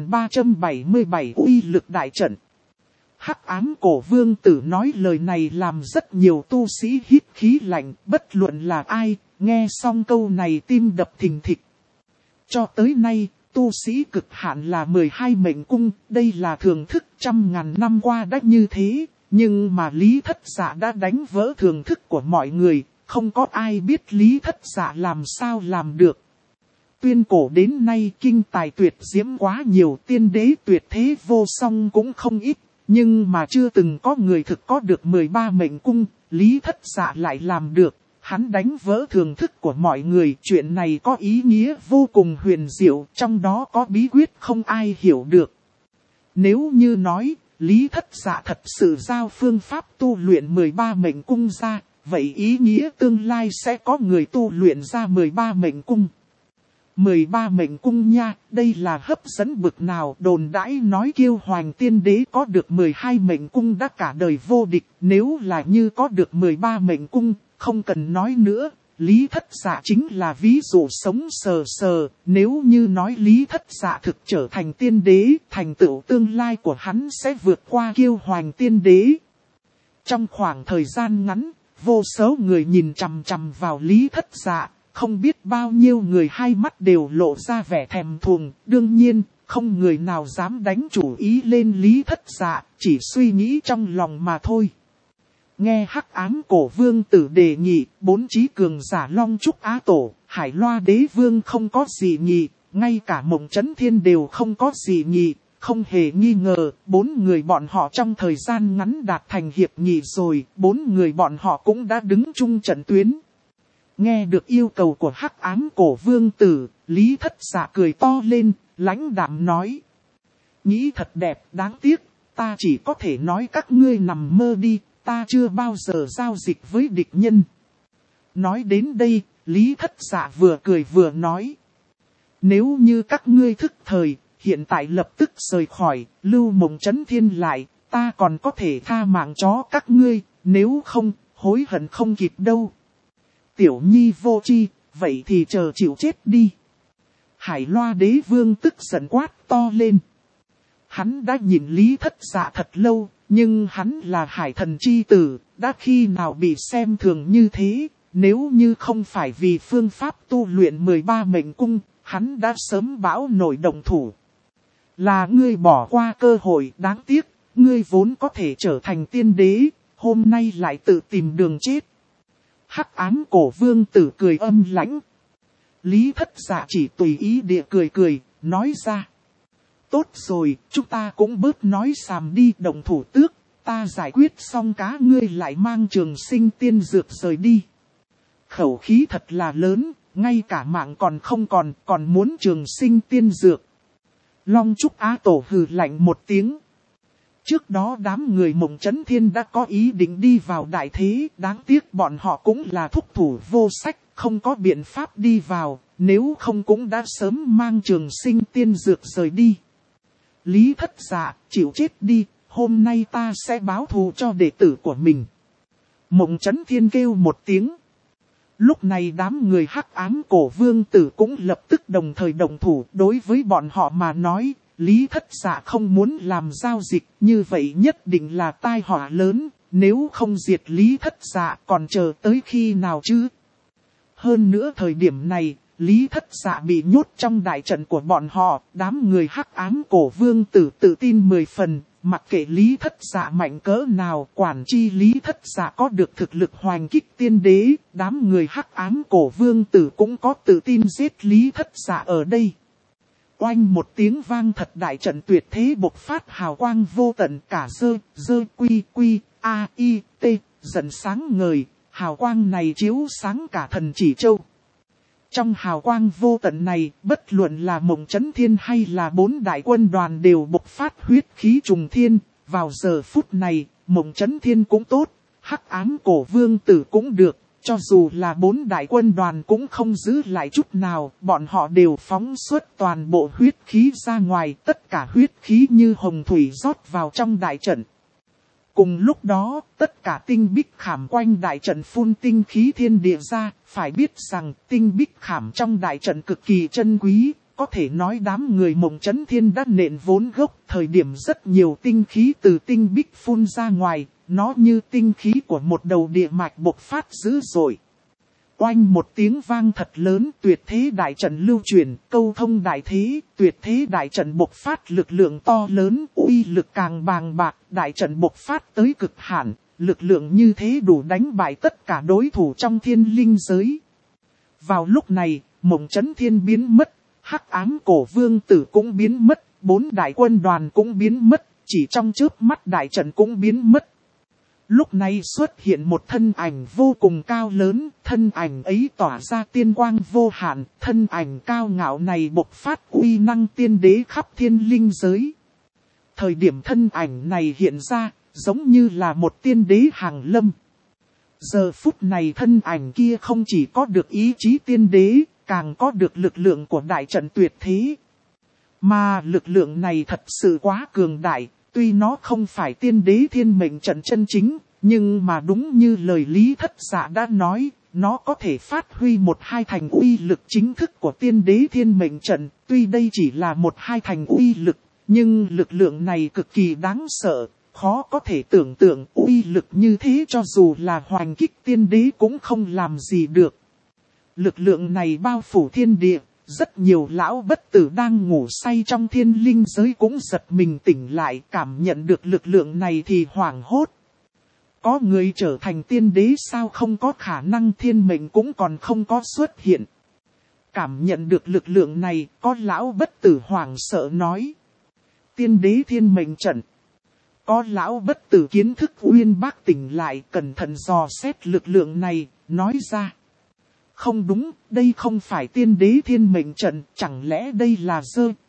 S1: 2377 uy lực đại trận. Hắc Ám Cổ Vương Tử nói lời này làm rất nhiều tu sĩ hít khí lạnh, bất luận là ai, nghe xong câu này tim đập thình thịch. Cho tới nay, tu sĩ cực hạn là 12 mệnh cung, đây là thường thức 100.000 năm qua đã như thế, nhưng mà Lý Thất Dạ đã đánh vỡ thường thức của mọi người, không có ai biết Lý Thất Dạ làm sao làm được. Tuyên cổ đến nay kinh tài tuyệt diễm quá nhiều, tiên đế tuyệt thế vô song cũng không ít, nhưng mà chưa từng có người thực có được 13 mệnh cung, Lý Thất Dạ lại làm được. Hắn đánh vỡ thường thức của mọi người, chuyện này có ý nghĩa vô cùng huyền diệu, trong đó có bí quyết không ai hiểu được. Nếu như nói, Lý Thất Dạ thật sự giao phương pháp tu luyện 13 mệnh cung ra, vậy ý nghĩa tương lai sẽ có người tu luyện ra 13 mệnh cung. 13 mệnh cung nha, đây là hấp dẫn bực nào, đồn đãi nói Kiêu Hoành tiên đế có được 12 mệnh cung đã cả đời vô địch, nếu là như có được 13 mệnh cung, không cần nói nữa, Lý Thất Dạ chính là ví dụ sống sờ sờ, nếu như nói Lý Thất Dạ thực trở thành tiên đế, thành tựu tương lai của hắn sẽ vượt qua Kiêu Hoành tiên đế. Trong khoảng thời gian ngắn, vô số người nhìn chằm chằm vào Lý Thất Dạ, không biết bao nhiêu người hai mắt đều lộ ra vẻ thèm thuồng, đương nhiên, không người nào dám đánh chủ ý lên Lý Thất Dạ, chỉ suy nghĩ trong lòng mà thôi. Nghe Hắc Ám Cổ Vương Tử đề nghị, 4 trí cường giả Long Trúc Á Tổ, Hải Loa Đế Vương không có gì nhị, ngay cả Mộng Chấn Thiên đều không có gì nhị, không hề nghi ngờ, 4 người bọn họ trong thời gian ngắn đạt thành hiệp nghị rồi, 4 người bọn họ cũng đã đứng chung trận tuyến. Nghe được yêu cầu của Hắc Ám Cổ Vương Tử, Lý Thất Dạ cười to lên, lãnh đạm nói. Nghĩ thật đẹp, đáng tiếc, ta chỉ có thể nói các ngươi nằm mơ đi. Ta chưa bao giờ giao dịch với địch nhân. Nói đến đây, Lý Thất Dạ vừa cười vừa nói. Nếu như các ngươi thức thời, hiện tại lập tức rời khỏi, lưu Mộng Chấn Thiên lại, ta còn có thể tha mạng chó các ngươi, nếu không, hối hận không kịp đâu. Tiểu Nhi vô tri, vậy thì chờ chịu chết đi. Hải Loa Đế Vương tức giận quát to lên. Hắn đã nhìn Lý Thất Dạ thật lâu. Nhưng hắn là Hải Thần chi tử, đã khi nào bị xem thường như thế, nếu như không phải vì phương pháp tu luyện 13 mệnh cung, hắn đã sớm bão nổi động thủ. Là ngươi bỏ qua cơ hội, đáng tiếc, ngươi vốn có thể trở thành tiên đế, hôm nay lại tự tìm đường chết. Hắc Ám Cổ Vương Tử cười âm lãnh. Lý Thất Dạ chỉ tùy ý địa cười, nói ra. Tốt rồi, chúng ta cũng bớt nói xàm đi, động thủ tước, ta giải quyết xong cá ngươi lại mang Trường Sinh tiên dược rời đi. Khẩu khí thật là lớn, ngay cả mạng còn không còn muốn Trường Sinh tiên dược. Long Trúc Á Tổ hừ lạnh một tiếng. Trước đó đám người Mộng Chấn Thiên đã có ý định đi vào đại thế, đáng tiếc bọn họ cũng là thúc thủ vô sách, không có biện pháp đi vào, nếu không cũng đã sớm mang Trường Sinh tiên dược rời đi. Lý Thất Dạ, chịu chết đi, hôm nay ta sẽ báo thù cho đệ tử của mình. Mộng Chấn Thiên kêu một tiếng. Lúc này đám người Hắc Ám Cổ Vương Tử cũng lập tức đồng thời đồng thủ. Đối với bọn họ mà nói, Lý Thất Dạ không muốn làm giao dịch, như vậy nhất định là tai họa lớn. Nếu không diệt Lý Thất Dạ còn chờ tới khi nào chứ? Hơn nữa thời điểm này, Lý Thất Dạ bị nhốt trong đại trận của bọn họ, đám người Hắc Ám Cổ Vương Tử tự tin 10 phần, mặc kệ Lý Thất Dạ mạnh cỡ nào, quản chi Lý Thất Dạ có được thực lực hoành kích tiên đế, đám người Hắc Ám Cổ Vương Tử cũng có tự tin giết Lý Thất Dạ ở đây. Oanh một tiếng vang thật, đại trận tuyệt thế bộc phát hào quang vô tận, cả dơ quy a i t dần sáng ngời, hào quang này chiếu sáng cả Thần Chỉ Châu. Trong hào quang vô tận này, bất luận là Mộng Chấn Thiên hay là 4 đại quân đoàn đều bộc phát huyết khí trùng thiên. Vào giờ phút này, Mộng Chấn Thiên cũng tốt, Hắc Ám Cổ Vương Tử cũng được, cho dù là 4 đại quân đoàn cũng không giữ lại chút nào, bọn họ đều phóng xuất toàn bộ huyết khí ra ngoài, tất cả huyết khí như hồng thủy rót vào trong đại trận. Cùng lúc đó, tất cả tinh bích khảm quanh đại trận phun tinh khí thiên địa ra, phải biết rằng tinh bích khảm trong đại trận cực kỳ chân quý, có thể nói đám người Mộng Chấn Thiên đã nện vốn gốc, thời điểm rất nhiều tinh khí từ tinh bích phun ra ngoài, nó như tinh khí của một đầu địa mạch bộc phát dữ dội. Oanh một tiếng vang thật lớn, tuyệt thế đại trận lưu truyền, câu thông đại thế, tuyệt thế đại trận bộc phát lực lượng to lớn, uy lực càng bàng bạc, đại trận bộc phát tới cực hạn, lực lượng như thế đủ đánh bại tất cả đối thủ trong thiên linh giới. Vào lúc này, Mộng Chấn Thiên biến mất, Hắc Ám Cổ Vương Tử cũng biến mất, 4 đại quân đoàn cũng biến mất, chỉ trong chớp mắt đại trận cũng biến mất. Lúc này xuất hiện một thân ảnh vô cùng cao lớn, thân ảnh ấy tỏa ra tiên quang vô hạn, thân ảnh cao ngạo này bộc phát uy năng tiên đế khắp thiên linh giới. Thời điểm thân ảnh này hiện ra, giống như là một tiên đế hàng lâm. Giờ phút này thân ảnh kia không chỉ có được ý chí tiên đế, càng có được lực lượng của đại trận tuyệt thế. Mà lực lượng này thật sự quá cường đại. Tuy nó không phải tiên đế thiên mệnh trận chân chính, nhưng mà đúng như lời Lý Thất Dạ đã nói, nó có thể phát huy một hai thành uy lực chính thức của tiên đế thiên mệnh trận. Tuy đây chỉ là một hai thành uy lực, nhưng lực lượng này cực kỳ đáng sợ, khó có thể tưởng tượng uy lực như thế cho dù là hoành kích tiên đế cũng không làm gì được. Lực lượng này bao phủ thiên địa, rất nhiều lão bất tử đang ngủ say trong thiên linh giới cũng giật mình tỉnh lại, cảm nhận được lực lượng này thì hoảng hốt. Có người trở thành tiên đế sao không có khả năng, thiên mệnh cũng còn không có xuất hiện. Cảm nhận được lực lượng này, có lão bất tử hoảng sợ nói. Tiên đế thiên mệnh trận. Có lão bất tử kiến thức uyên bác tỉnh lại, cẩn thận dò xét lực lượng này, nói ra. Không đúng, đây không phải tiên đế thiên mệnh trận, chẳng lẽ đây là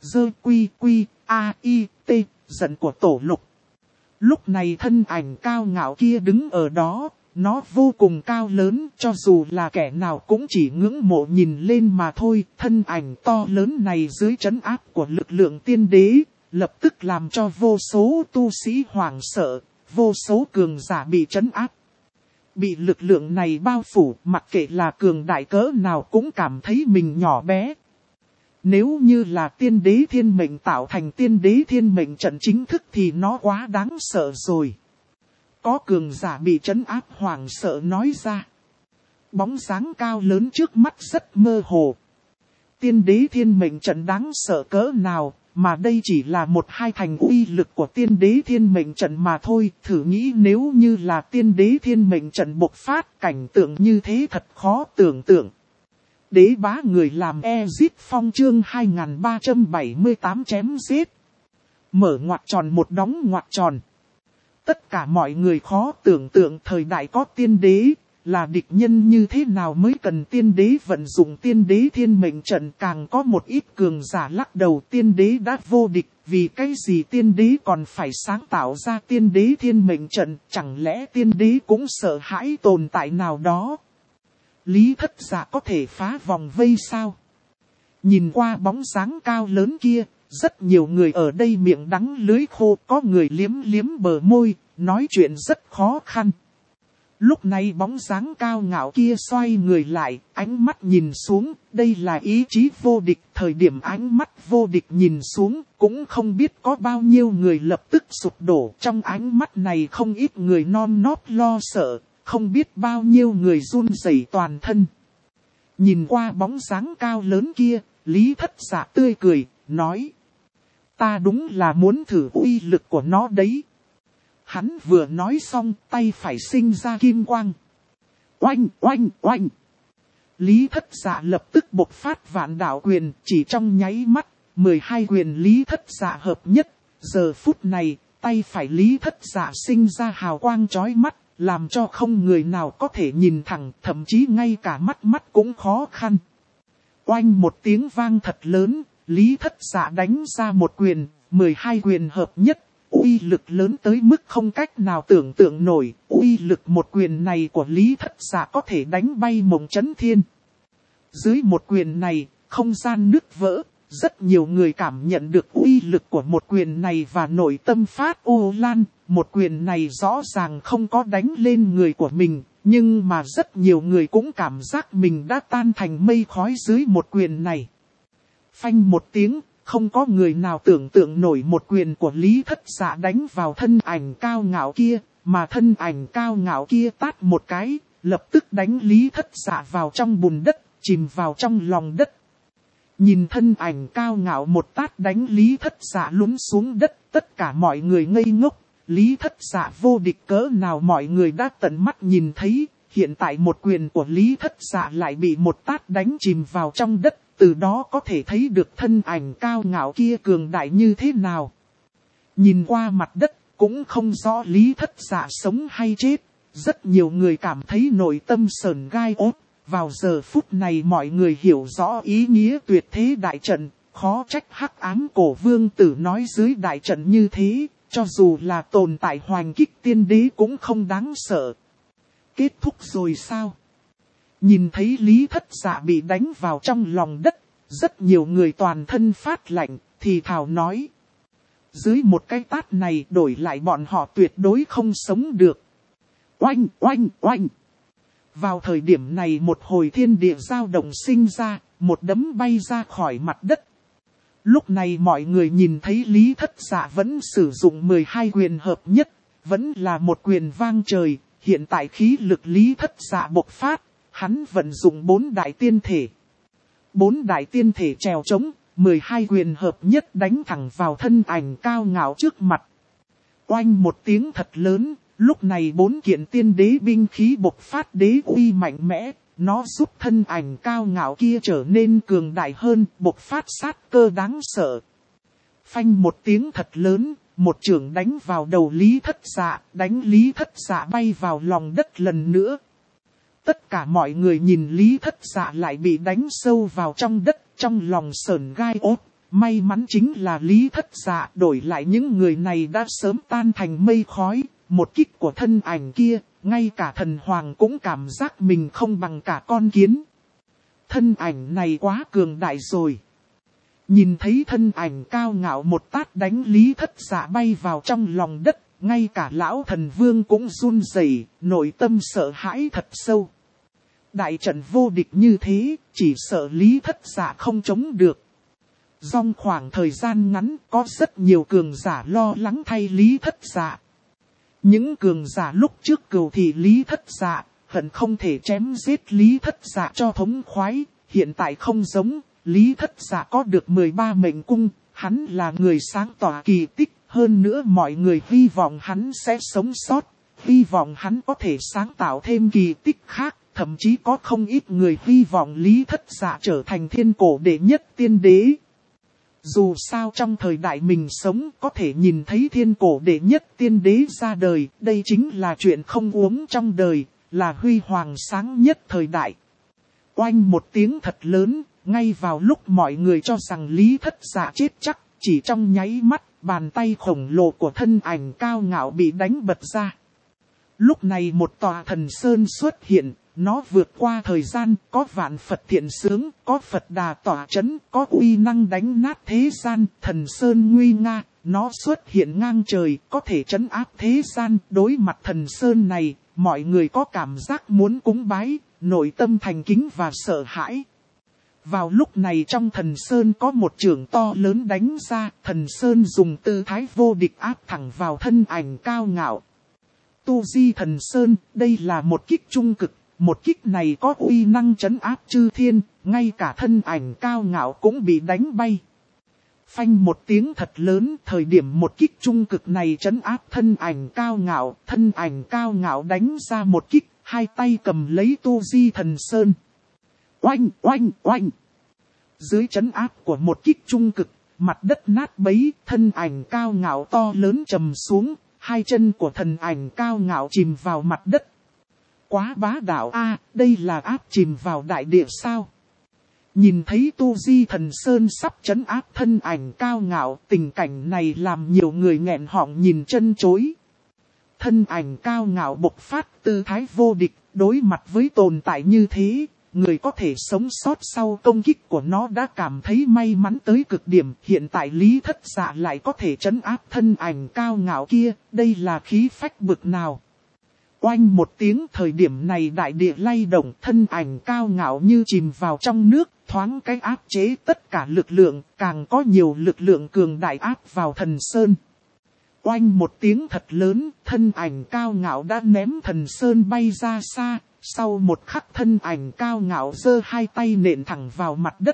S1: a-i-t, giận của tổ lục. Lúc này thân ảnh cao ngạo kia đứng ở đó, nó vô cùng cao lớn, cho dù là kẻ nào cũng chỉ ngưỡng mộ nhìn lên mà thôi. Thân ảnh to lớn này dưới trấn áp của lực lượng tiên đế, lập tức làm cho vô số tu sĩ hoảng sợ, vô số cường giả bị trấn áp. Bị lực lượng này bao phủ, mặc kệ là cường đại cỡ nào cũng cảm thấy mình nhỏ bé. Nếu như là tiên đế thiên mệnh tạo thành tiên đế thiên mệnh trận chính thức thì nó quá đáng sợ rồi. Có cường giả bị trấn áp hoảng sợ nói ra. Bóng dáng cao lớn trước mắt rất mơ hồ. Tiên đế thiên mệnh trận đáng sợ cỡ nào, mà đây chỉ là một hai thành uy lực của tiên đế thiên mệnh trận mà thôi. Thử nghĩ nếu như là tiên đế thiên mệnh trận bộc phát, cảnh tượng như thế thật khó tưởng tượng. Đế bá người làm Ezic Phong chương 2378 chém giết. Mở ngoặc tròn một đóng ngoặc tròn. Tất cả mọi người khó tưởng tượng thời đại có tiên đế, là địch nhân như thế nào mới cần tiên đế vận dụng tiên đế thiên mệnh trận. Càng có một ít cường giả lắc đầu, tiên đế đã vô địch, vì cái gì tiên đế còn phải sáng tạo ra tiên đế thiên mệnh trận, chẳng lẽ tiên đế cũng sợ hãi tồn tại nào đó. Lý Thất Dạ có thể phá vòng vây sao? Nhìn qua bóng dáng cao lớn kia, rất nhiều người ở đây miệng đắng lưỡi khô, có người liếm liếm bờ môi, nói chuyện rất khó khăn. Lúc này bóng dáng cao ngạo kia xoay người lại, ánh mắt nhìn xuống, đây là ý chí vô địch. Thời điểm ánh mắt vô địch nhìn xuống, cũng không biết có bao nhiêu người lập tức sụp đổ. Trong ánh mắt này không ít người non nót lo sợ, không biết bao nhiêu người run rẩy toàn thân. Nhìn qua bóng dáng cao lớn kia, Lý Thất Dạ tươi cười, nói. Ta đúng là muốn thử uy lực của nó đấy. Hắn vừa nói xong, tay phải sinh ra kim quang. Oanh, oanh, oanh. Lý Thất Dạ lập tức bộc phát vạn đạo quyền, chỉ trong nháy mắt, 12 quyền Lý Thất Dạ hợp nhất. Giờ phút này, tay phải Lý Thất Dạ sinh ra hào quang chói mắt, làm cho không người nào có thể nhìn thẳng, thậm chí ngay cả mắt cũng khó khăn. Oanh một tiếng vang thật lớn, Lý Thất Dạ đánh ra một quyền, 12 quyền hợp nhất. Uy lực lớn tới mức không cách nào tưởng tượng nổi, uy lực một quyền này của Lý Thất Dạ có thể đánh bay Mộng Chấn Thiên. Dưới một quyền này, không gian nứt vỡ, rất nhiều người cảm nhận được uy lực của một quyền này và nội tâm phát ô lan. Một quyền này rõ ràng không có đánh lên người của mình, nhưng mà rất nhiều người cũng cảm giác mình đã tan thành mây khói dưới một quyền này. Phanh một tiếng. Không có người nào tưởng tượng nổi một quyền của Lý Thất Dạ đánh vào thân ảnh cao ngạo kia, mà thân ảnh cao ngạo kia tát một cái, lập tức đánh Lý Thất Dạ vào trong bùn đất, chìm vào trong lòng đất. Nhìn thân ảnh cao ngạo một tát đánh Lý Thất Dạ lún xuống đất, tất cả mọi người ngây ngốc. Lý Thất Dạ vô địch cỡ nào mọi người đã tận mắt nhìn thấy, hiện tại một quyền của Lý Thất Dạ lại bị một tát đánh chìm vào trong đất. Từ đó có thể thấy được thân ảnh cao ngạo kia cường đại như thế nào. Nhìn qua mặt đất cũng không rõ Lý Thất Dạ sống hay chết. Rất nhiều người cảm thấy nội tâm sởn gai ốt. Vào giờ phút này mọi người hiểu rõ ý nghĩa tuyệt thế đại trận. Khó trách Hắc Ám Cổ Vương Tử nói dưới đại trận như thế. Cho dù là tồn tại hoành kích tiên đế cũng không đáng sợ. Kết thúc rồi sao? Nhìn thấy Lý Thất Dạ bị đánh vào trong lòng đất, rất nhiều người toàn thân phát lạnh, thì thào nói. Dưới một cái tát này đổi lại bọn họ tuyệt đối không sống được. Oanh, oanh, oanh. Vào thời điểm này một hồi thiên địa dao động sinh ra, một đấm bay ra khỏi mặt đất. Lúc này mọi người nhìn thấy Lý Thất Dạ vẫn sử dụng 12 quyền hợp nhất, vẫn là một quyền vang trời. Hiện tại khí lực Lý Thất Dạ bộc phát, hắn vận dụng 4 đại tiên thể. 4 đại tiên thể trèo trống, 12 quyền hợp nhất đánh thẳng vào thân ảnh cao ngạo trước mặt. Oanh một tiếng thật lớn, lúc này 4 kiện tiên đế binh khí bộc phát đế uy mạnh mẽ, nó giúp thân ảnh cao ngạo kia trở nên cường đại hơn, bộc phát sát cơ đáng sợ. Phanh một tiếng thật lớn, một chưởng đánh vào đầu Lý Thất Dạ, đánh Lý Thất Dạ bay vào lòng đất lần nữa. Tất cả mọi người nhìn Lý Thất Dạ lại bị đánh sâu vào trong đất, trong lòng sởn gai ốt. May mắn chính là Lý Thất Dạ, đổi lại những người này đã sớm tan thành mây khói. Một kích của thân ảnh kia, ngay cả thần hoàng cũng cảm giác mình không bằng cả con kiến. Thân ảnh này quá cường đại rồi. Nhìn thấy thân ảnh cao ngạo một tát đánh Lý Thất Dạ bay vào trong lòng đất, ngay cả lão thần vương cũng run rẩy, nội tâm sợ hãi thật sâu. Đại trận vô địch như thế, chỉ sợ Lý Thất Dạ không chống được. Trong khoảng thời gian ngắn, có rất nhiều cường giả lo lắng thay Lý Thất Dạ. Những cường giả lúc trước cừu thị Lý Thất Dạ, hận không thể chém giết Lý Thất Dạ cho thống khoái, hiện tại không giống. Lý Thất Dạ có được 13 mệnh cung, hắn là người sáng tỏ kỳ tích, hơn nữa mọi người hy vọng hắn sẽ sống sót, hy vọng hắn có thể sáng tạo thêm kỳ tích khác, thậm chí có không ít người hy vọng Lý Thất Dạ trở thành thiên cổ đệ nhất tiên đế. Dù sao trong thời đại mình sống có thể nhìn thấy thiên cổ đệ nhất tiên đế ra đời, đây chính là chuyện không uống trong đời, là huy hoàng sáng nhất thời đại. Oanh một tiếng thật lớn. Ngay vào lúc mọi người cho rằng Lý Thất Dạ chết chắc, chỉ trong nháy mắt, bàn tay khổng lồ của thân ảnh cao ngạo bị đánh bật ra. Lúc này một tòa thần sơn xuất hiện, nó vượt qua thời gian, có vạn Phật thiện sướng, có Phật Đà tỏa chấn, có uy năng đánh nát thế gian, thần sơn nguy nga, nó xuất hiện ngang trời, có thể trấn áp thế gian. Đối mặt thần sơn này, mọi người có cảm giác muốn cúng bái, nội tâm thành kính và sợ hãi. Vào lúc này trong thần sơn có một chưởng to lớn đánh ra, thần sơn dùng tư thái vô địch áp thẳng vào thân ảnh cao ngạo. Tu di thần sơn, đây là một kích trung cực, một kích này có uy năng trấn áp chư thiên, ngay cả thân ảnh cao ngạo cũng bị đánh bay. Phanh một tiếng thật lớn, thời điểm một kích trung cực này trấn áp thân ảnh cao ngạo đánh ra một kích, hai tay cầm lấy tu di thần sơn. Oanh, oanh, oanh. Dưới trấn áp của một kích trung cực, mặt đất nát bấy, thân ảnh cao ngạo to lớn trầm xuống, hai chân của thần ảnh cao ngạo chìm vào mặt đất. Quá bá đạo a, đây là áp chìm vào đại địa sao? Nhìn thấy tu di thần sơn sắp trấn áp thân ảnh cao ngạo, tình cảnh này làm nhiều người nghẹn họng nhìn chân chối. Thân ảnh cao ngạo bộc phát tư thái vô địch, đối mặt với tồn tại như thế, người có thể sống sót sau công kích của nó đã cảm thấy may mắn tới cực điểm. Hiện tại Lý Thất Dạ lại có thể trấn áp thân ảnh cao ngạo kia, đây là khí phách bực nào. Oanh một tiếng, thời điểm này đại địa lay động, thân ảnh cao ngạo như chìm vào trong nước, thoáng cái áp chế tất cả lực lượng, càng có nhiều lực lượng cường đại áp vào thần sơn. Oanh một tiếng thật lớn, thân ảnh cao ngạo đã ném thần sơn bay ra xa, sau một khắc thân ảnh cao ngạo giơ hai tay nện thẳng vào mặt đất.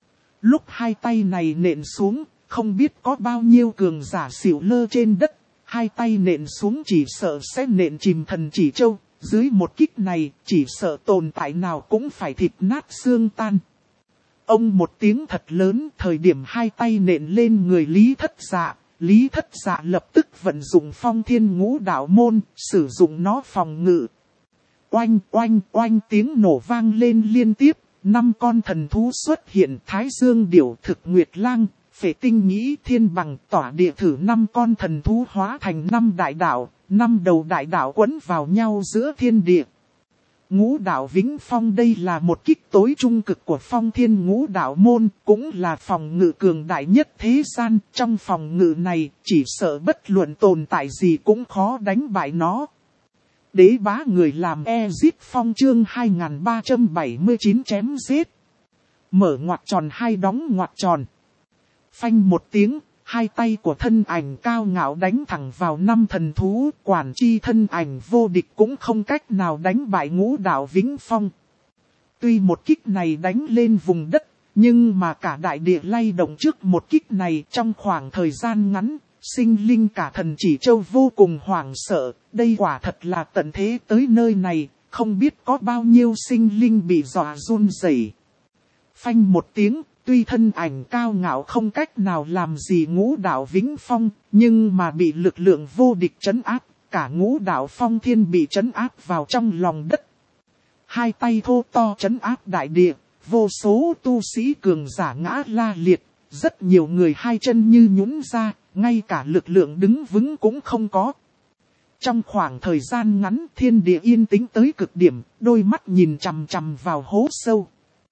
S1: Lúc hai tay này nện xuống, không biết có bao nhiêu cường giả xỉu lơ trên đất, hai tay nện xuống chỉ sợ sẽ nện chìm thần chỉ châu, dưới một kích này chỉ sợ tồn tại nào cũng phải thịt nát xương tan. Ông một tiếng thật lớn, thời điểm hai tay nện lên người Lý Thất Dạ, Lý Thất Dạ lập tức vận dụng Phong Thiên Ngũ Đạo Môn, sử dụng nó phòng ngự. Oanh oanh oanh tiếng nổ vang lên liên tiếp, 5 con thần thú xuất hiện, Thái Dương Điểu, Thực Nguyệt Lang, Phệ Tinh Nhĩ, Thiên Bằng, Tỏa Địa Thử. 5 con thần thú hóa thành 5 đại đạo, 5 đầu đại đạo quấn vào nhau giữa thiên địa. Ngũ đạo Vĩnh Phong, đây là một kích tối trung cực của Phong Thiên Ngũ Đạo Môn, cũng là phòng ngự cường đại nhất thế gian. Trong phòng ngự này, chỉ sợ bất luận tồn tại gì cũng khó đánh bại nó. Đế bá người làm Ezit Phong chương 2379 chém giết. Mở ngoặc tròn hai đóng ngoặc tròn. Phanh một tiếng, hai tay của thân ảnh cao ngạo đánh thẳng vào năm thần thú. Quản chi thân ảnh vô địch cũng không cách nào đánh bại Ngũ Đạo Vĩnh Phong. Tuy một kích này đánh lên vùng đất, nhưng mà cả đại địa lay động trước một kích này trong khoảng thời gian ngắn. Sinh linh cả Thần Chỉ Châu vô cùng hoảng sợ, đây quả thật là tận thế tới nơi này, không biết có bao nhiêu sinh linh bị dọa run rẩy. Phanh một tiếng, tuy thân ảnh cao ngạo không cách nào làm gì Ngũ Đạo Vĩnh Phong, nhưng mà bị lực lượng vô địch trấn áp, cả Ngũ Đạo Phong Thiên bị trấn áp vào trong lòng đất. Hai tay thô to trấn áp đại địa, vô số tu sĩ cường giả ngã la liệt, rất nhiều người hai chân như nhũn ra. Ngay cả lực lượng đứng vững cũng không có. Trong khoảng thời gian ngắn thiên địa yên tĩnh tới cực điểm, đôi mắt nhìn chằm chằm vào hố sâu.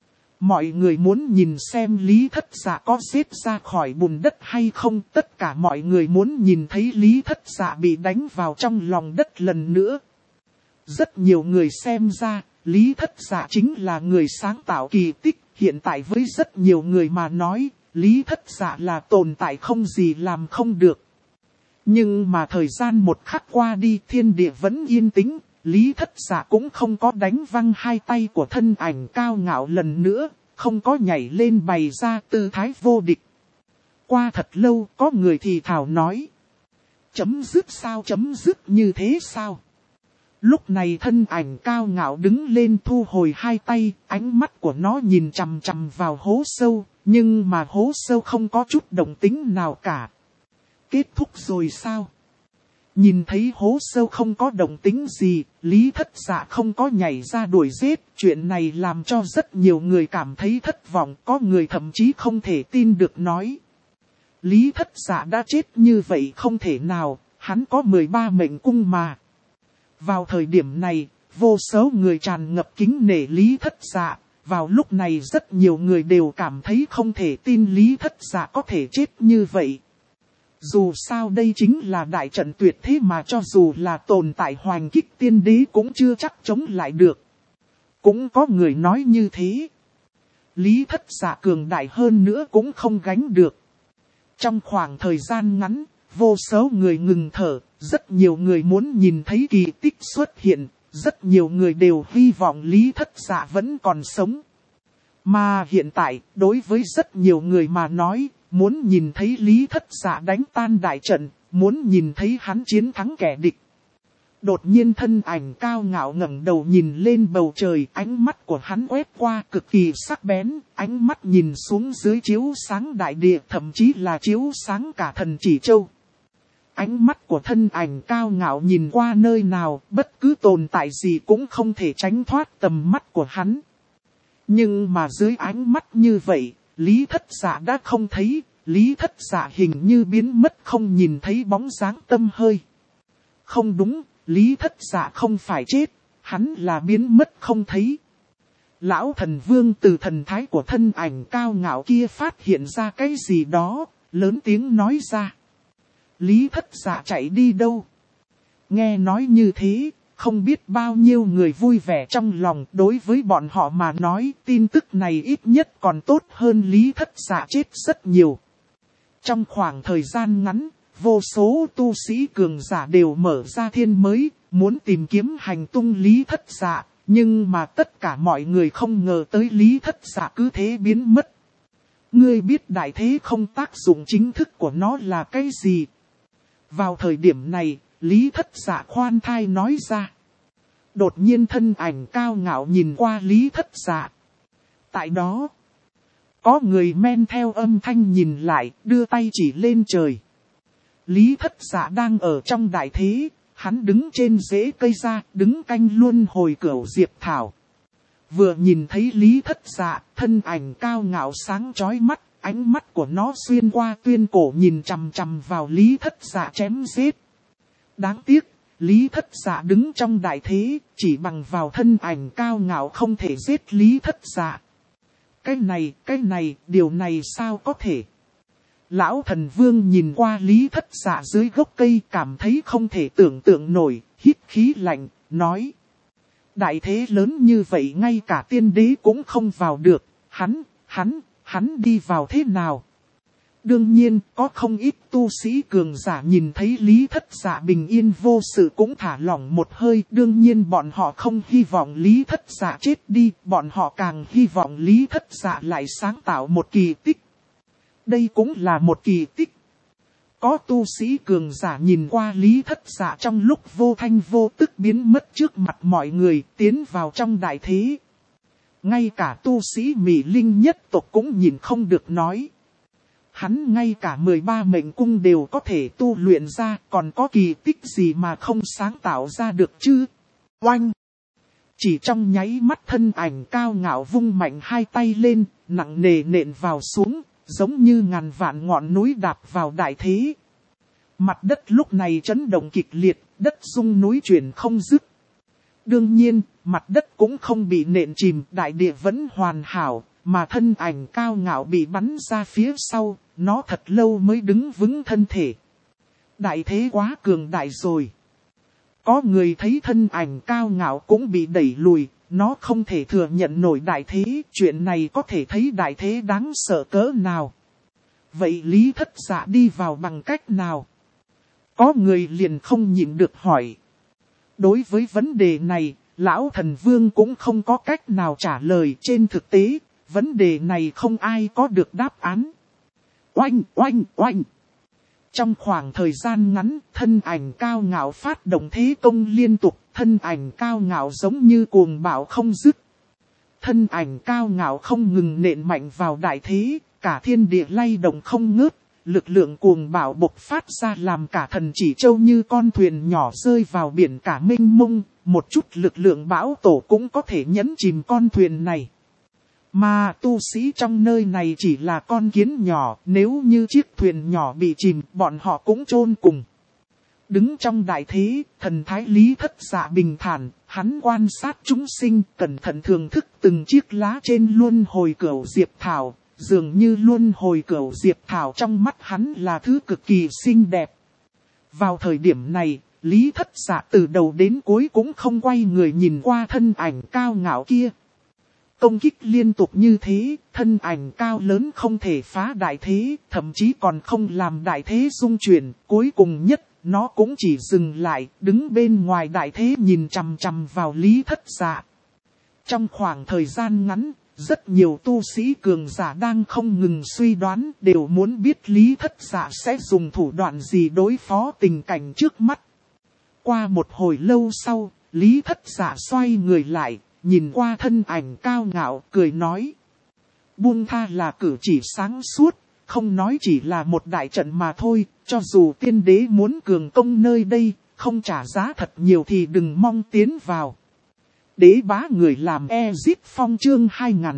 S1: Mọi người muốn nhìn xem Lý Thất Dạ có giết ra khỏi bùn đất hay không. Tất cả mọi người muốn nhìn thấy Lý Thất Dạ bị đánh vào trong lòng đất lần nữa. Rất nhiều người xem ra, Lý Thất Dạ chính là người sáng tạo kỳ tích. Hiện tại với rất nhiều người mà nói, Lý Thất Dạ là tồn tại không gì làm không được. Nhưng mà thời gian một khắc qua đi thiên địa vẫn yên tĩnh, Lý Thất Dạ cũng không có đánh văng hai tay của thân ảnh cao ngạo lần nữa, không có nhảy lên bày ra tư thái vô địch. Qua thật lâu có người thì thào nói. Chấm dứt sao, chấm dứt như thế sao? Lúc này thân ảnh cao ngạo đứng lên thu hồi hai tay, ánh mắt của nó nhìn chằm chằm vào hố sâu. Nhưng mà hố sâu không có chút động tĩnh nào cả. Kết thúc rồi sao? Nhìn thấy hố sâu không có động tĩnh gì, Lý Thất Dạ không có nhảy ra đuổi giết. Chuyện này làm cho rất nhiều người cảm thấy thất vọng, có người thậm chí không thể tin được nói. Lý Thất Dạ đã chết như vậy không thể nào, hắn có 13 mệnh cung mà. Vào thời điểm này, vô số người tràn ngập kính nể Lý Thất Dạ. Vào lúc này rất nhiều người đều cảm thấy không thể tin Lý Thất Dạ có thể chết như vậy. Dù sao đây chính là đại trận tuyệt thế mà cho dù là tồn tại hoành kích tiên đế cũng chưa chắc chống lại được. Cũng có người nói như thế. Lý Thất Dạ cường đại hơn nữa cũng không gánh được. Trong khoảng thời gian ngắn, vô số người ngừng thở, rất nhiều người muốn nhìn thấy kỳ tích xuất hiện. Rất nhiều người đều hy vọng Lý Thất Dạ vẫn còn sống. Mà hiện tại, đối với rất nhiều người mà nói, muốn nhìn thấy Lý Thất Dạ đánh tan đại trận, muốn nhìn thấy hắn chiến thắng kẻ địch. Đột nhiên thân ảnh cao ngạo ngẩng đầu nhìn lên bầu trời, ánh mắt của hắn quét qua cực kỳ sắc bén, ánh mắt nhìn xuống dưới chiếu sáng đại địa, thậm chí là chiếu sáng cả Thần Chỉ Châu. Ánh mắt của thân ảnh cao ngạo nhìn qua nơi nào, bất cứ tồn tại gì cũng không thể tránh thoát tầm mắt của hắn. Nhưng mà dưới ánh mắt như vậy, Lý Thất Dạ đã không thấy, Lý Thất Dạ hình như biến mất không nhìn thấy bóng dáng tăm hơi. Không đúng, Lý Thất Dạ không phải chết, hắn là biến mất không thấy. Lão thần vương từ thần thái của thân ảnh cao ngạo kia phát hiện ra cái gì đó, lớn tiếng nói ra. Lý Thất Dạ chạy đi đâu? Nghe nói như thế, không biết bao nhiêu người vui vẻ trong lòng. Đối với bọn họ mà nói tin tức này ít nhất còn tốt hơn Lý Thất Dạ chết rất nhiều. Trong khoảng thời gian ngắn, vô số tu sĩ cường giả đều mở ra thiên mới, muốn tìm kiếm hành tung Lý Thất Dạ. Nhưng mà tất cả mọi người không ngờ tới Lý Thất Dạ cứ thế biến mất. Ngươi biết đại thế không tác dụng chính thức của nó là cái gì? Vào thời điểm này, Lý Thất Dạ khoan thai nói ra. Đột nhiên thân ảnh cao ngạo nhìn qua Lý Thất Dạ. Tại đó, có người men theo âm thanh nhìn lại, đưa tay chỉ lên trời. Lý Thất Dạ đang ở trong đại thế, hắn đứng trên rễ cây ra, đứng canh luân hồi cửu diệp thảo. Vừa nhìn thấy Lý Thất Dạ, thân ảnh cao ngạo sáng chói mắt, ánh mắt của nó xuyên qua tuyên cổ nhìn chằm chằm vào Lý Thất Dạ chém giết. Đáng tiếc, Lý Thất Dạ đứng trong đại thế, chỉ bằng vào thân ảnh cao ngạo không thể giết Lý Thất Dạ. Cái này, điều này sao có thể? Lão thần vương nhìn qua Lý Thất Dạ dưới gốc cây cảm thấy không thể tưởng tượng nổi, hít khí lạnh, nói. Đại thế lớn như vậy ngay cả tiên đế cũng không vào được, hắn đi vào thế nào? Đương nhiên, có không ít tu sĩ cường giả nhìn thấy Lý Thất Dạ bình yên vô sự cũng thả lỏng một hơi. Đương nhiên bọn họ không hy vọng Lý Thất Dạ chết đi, bọn họ càng hy vọng Lý Thất Dạ lại sáng tạo một kỳ tích. Đây cũng là một kỳ tích. Có tu sĩ cường giả nhìn qua Lý Thất Dạ trong lúc vô thanh vô tức biến mất trước mặt mọi người, tiến vào trong đại thế. Ngay cả tu sĩ Mỹ Linh nhất tộc cũng nhìn không được nói. Hắn ngay cả 13 mệnh cung đều có thể tu luyện ra, còn có kỳ tích gì mà không sáng tạo ra được chứ? Oanh! Chỉ trong nháy mắt thân ảnh cao ngạo vung mạnh hai tay lên, nặng nề nện vào xuống, giống như ngàn vạn ngọn núi đạp vào đại thế. Mặt đất lúc này chấn động kịch liệt, đất rung núi chuyển không dứt. Đương nhiên, mặt đất cũng không bị nện chìm, đại địa vẫn hoàn hảo, mà thân ảnh cao ngạo bị bắn ra phía sau, nó thật lâu mới đứng vững thân thể. Đại thế quá cường đại rồi. Có người thấy thân ảnh cao ngạo cũng bị đẩy lùi, nó không thể thừa nhận nổi đại thế, chuyện này có thể thấy đại thế đáng sợ cỡ nào. Vậy Lý Thất Dạ đi vào bằng cách nào? Có người liền không nhịn được hỏi. Đối với vấn đề này, Lão Thần Vương cũng không có cách nào trả lời. Trên thực tế, vấn đề này không ai có được đáp án. Oanh, oanh, oanh. Trong khoảng thời gian ngắn, thân ảnh cao ngạo phát động thế công liên tục, thân ảnh cao ngạo giống như cuồng bạo không dứt. Thân ảnh cao ngạo không ngừng nện mạnh vào đại thế, cả thiên địa lay động không ngớt, lực lượng cuồng bạo bộc phát ra làm cả Thần Chỉ Châu như con thuyền nhỏ rơi vào biển cả mênh mông, một chút lực lượng bão tổ cũng có thể nhấn chìm con thuyền này. Mà tu sĩ trong nơi này chỉ là con kiến nhỏ, nếu như chiếc thuyền nhỏ bị chìm, bọn họ cũng chôn cùng. Đứng trong đại thế, thần thái Lý Thất Dạ bình thản, hắn quan sát chúng sinh, cẩn thận thưởng thức từng chiếc lá trên luân hồi cửu diệp thảo, dường như luân hồi cửu diệp thảo trong mắt hắn là thứ cực kỳ xinh đẹp. Vào thời điểm này, Lý Thất Dạ từ đầu đến cuối cũng không quay người nhìn qua thân ảnh cao ngạo kia. Công kích liên tục như thế, thân ảnh cao lớn không thể phá đại thế, thậm chí còn không làm đại thế rung chuyển, cuối cùng nhất, nó cũng chỉ dừng lại, đứng bên ngoài đại thế nhìn chằm chằm vào Lý Thất Dạ. Trong khoảng thời gian ngắn, rất nhiều tu sĩ cường giả đang không ngừng suy đoán, đều muốn biết Lý Thất Dạ sẽ dùng thủ đoạn gì đối phó tình cảnh trước mắt. Qua một hồi lâu sau, Lý Thất Dạ xoay người lại, nhìn qua thân ảnh cao ngạo, cười nói. Buông tha là cử chỉ sáng suốt, không nói chỉ là một đại trận mà thôi, cho dù tiên đế muốn cường công nơi đây, không trả giá thật nhiều thì đừng mong tiến vào. Đế bá người làm Exit Phong chương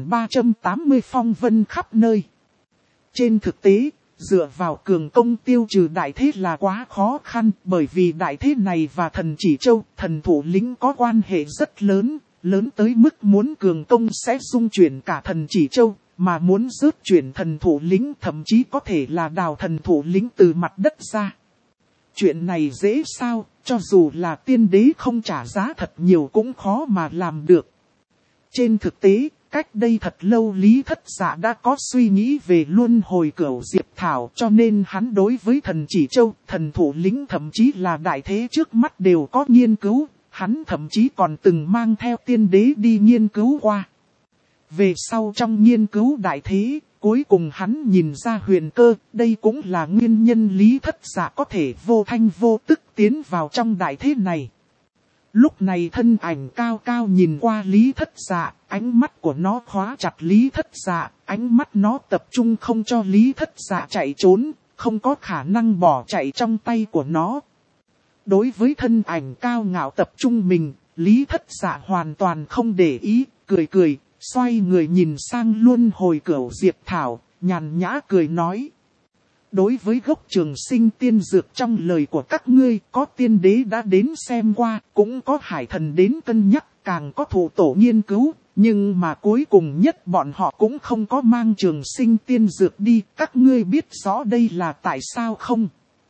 S1: 2380 phong vân khắp nơi. Trên thực tế, dựa vào cường công tiêu trừ đại thế là quá khó khăn, bởi vì đại thế này và Thần Chỉ Châu, thần thủ lĩnh có quan hệ rất lớn. Lớn tới mức muốn cường công sẽ xung chuyển cả Thần Chỉ Châu, mà muốn rớt chuyển thần thủ lĩnh thậm chí có thể là đào thần thủ lĩnh từ mặt đất ra. Chuyện này dễ sao, cho dù là tiên đế không trả giá thật nhiều cũng khó mà làm được. Trên thực tế, cách đây thật lâu Lý Thất Dạ đã có suy nghĩ về luân hồi cửu diệp thảo, cho nên hắn đối với Thần Chỉ Châu, thần thủ lĩnh thậm chí là đại thế trước mắt đều có nghiên cứu. Hắn thậm chí còn từng mang theo tiên đế đi nghiên cứu qua. Về sau trong nghiên cứu đại thế, cuối cùng hắn nhìn ra huyền cơ, đây cũng là nguyên nhân Lý Thất Dạ có thể vô thanh vô tức tiến vào trong đại thế này. Lúc này thân ảnh cao cao nhìn qua Lý Thất Dạ, ánh mắt của nó khóa chặt Lý Thất Dạ, ánh mắt nó tập trung không cho Lý Thất Dạ chạy trốn, không có khả năng bỏ chạy trong tay của nó. Đối với thân ảnh cao ngạo tập trung mình, Lý Thất Dạ hoàn toàn không để ý, cười cười, xoay người nhìn sang luân hồi cửu diệp thảo, nhàn nhã cười nói. Đối với gốc trường sinh tiên dược trong lời của các ngươi, có tiên đế đã đến xem qua, cũng có hải thần đến cân nhắc, càng có thủ tổ nghiên cứu, nhưng mà cuối cùng nhất bọn họ cũng không có mang trường sinh tiên dược đi, các ngươi biết rõ đây là tại sao không?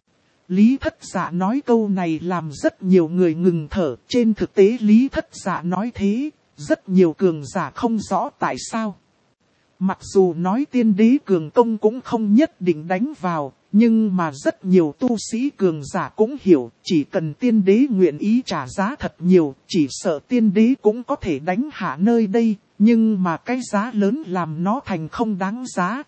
S1: Lý Thất Dạ nói câu này làm rất nhiều người ngừng thở. Trên thực tế Lý Thất Dạ nói thế, rất nhiều cường giả không rõ tại sao. Mặc dù nói tiên đế cường công cũng không nhất định đánh vào, nhưng mà rất nhiều tu sĩ cường giả cũng hiểu, chỉ cần tiên đế nguyện ý trả giá thật nhiều, chỉ sợ tiên đế cũng có thể đánh hạ nơi đây, nhưng mà cái giá lớn làm nó thành không đáng giá.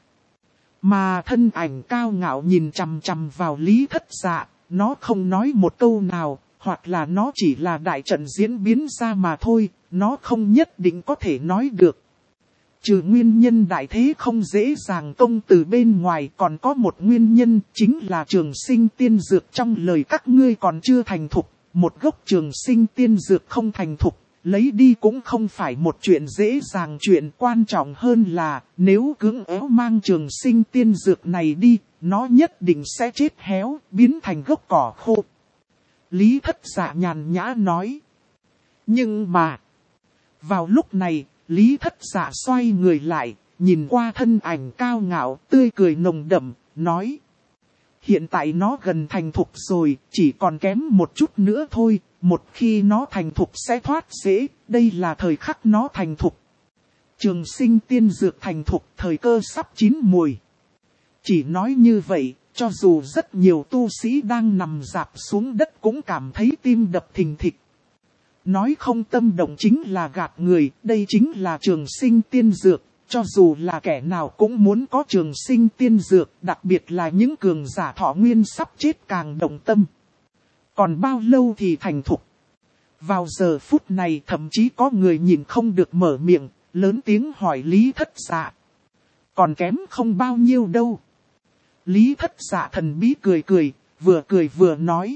S1: Mà thân ảnh cao ngạo nhìn chằm chằm vào Lý Thất Dạ, nó không nói một câu nào, hoặc là nó chỉ là đại trận diễn biến ra mà thôi, nó không nhất định có thể nói được. Trừ nguyên nhân đại thế không dễ dàng công từ bên ngoài, còn có một nguyên nhân chính là trường sinh tiên dược trong lời các ngươi còn chưa thành thục. Một gốc trường sinh tiên dược không thành thục, lấy đi cũng không phải một chuyện dễ dàng, chuyện quan trọng hơn là nếu cưỡng ép mang trường sinh tiên dược này đi, nó nhất định sẽ chết héo, biến thành gốc cỏ khô. Lý Thất Dạ nhàn nhã nói. Nhưng mà, vào lúc này, Lý Thất Dạ xoay người lại, nhìn qua thân ảnh cao ngạo, tươi cười nồng đậm, nói. Hiện tại nó gần thành thục rồi, chỉ còn kém một chút nữa thôi, một khi nó thành thục sẽ thoát dễ, đây là thời khắc nó thành thục. Trường sinh tiên dược thành thục, thời cơ sắp chín mùi. Chỉ nói như vậy, cho dù rất nhiều tu sĩ đang nằm rạp xuống đất cũng cảm thấy tim đập thình thịch. Nói không tâm động chính là gạt người, đây chính là trường sinh tiên dược, cho dù là kẻ nào cũng muốn có trường sinh tiên dược, đặc biệt là những cường giả thọ nguyên sắp chết càng động tâm. Còn bao lâu thì thành thục? Vào giờ phút này thậm chí có người nhìn không được mở miệng, lớn tiếng hỏi Lý Thất Dạ. Còn kém không bao nhiêu đâu. Lý Thất Dạ thần bí cười vừa nói.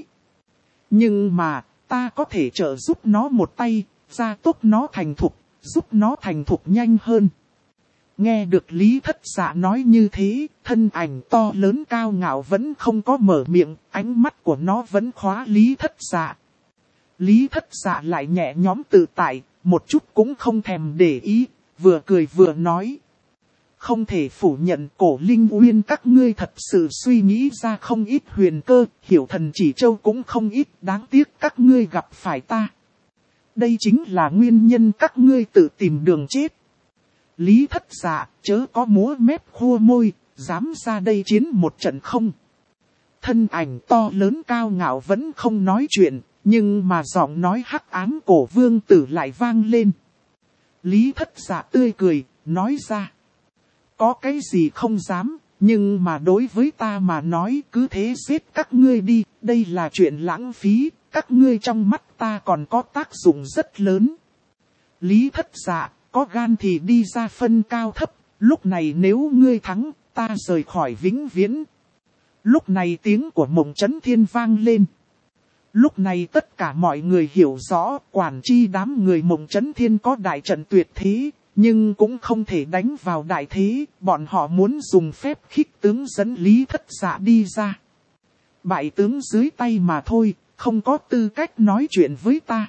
S1: Nhưng mà, ta có thể trợ giúp nó một tay, gia tốc nó thành thục, giúp nó thành thục nhanh hơn. Nghe được Lý Thất Dạ nói như thế, thân ảnh to lớn cao ngạo vẫn không có mở miệng, ánh mắt của nó vẫn khóa Lý Thất Dạ. Lý Thất Dạ lại nhẹ nhõm tự tại, một chút cũng không thèm để ý, vừa cười vừa nói. Không thể phủ nhận Cổ Linh Uyên các ngươi thật sự suy nghĩ ra không ít huyền cơ, Hiểu Thần Chỉ Châu cũng không ít, đáng tiếc các ngươi gặp phải ta. Đây chính là nguyên nhân các ngươi tự tìm đường chết. Lý Thất Dạ, chớ có múa mép khua môi, dám ra đây chiến một trận không? Thân ảnh to lớn cao ngạo vẫn không nói chuyện, nhưng mà giọng nói hắc ám cổ vương tử lại vang lên. Lý Thất Dạ tươi cười, nói ra. Có cái gì không dám, nhưng mà đối với ta mà nói cứ thế giết các ngươi đi, đây là chuyện lãng phí, các ngươi trong mắt ta còn có tác dụng rất lớn. Lý Thất Dạ, có gan thì đi ra phân cao thấp, lúc này nếu ngươi thắng, ta rời khỏi vĩnh viễn. Lúc này tiếng của Mộng Chấn Thiên vang lên. Lúc này tất cả mọi người hiểu rõ, quản chi đám người Mộng Chấn Thiên có đại trận tuyệt thế, nhưng cũng không thể đánh vào đại thế, bọn họ muốn dùng phép khích tướng dẫn Lý Thất Dạ đi ra. Bại tướng dưới tay mà thôi, không có tư cách nói chuyện với ta.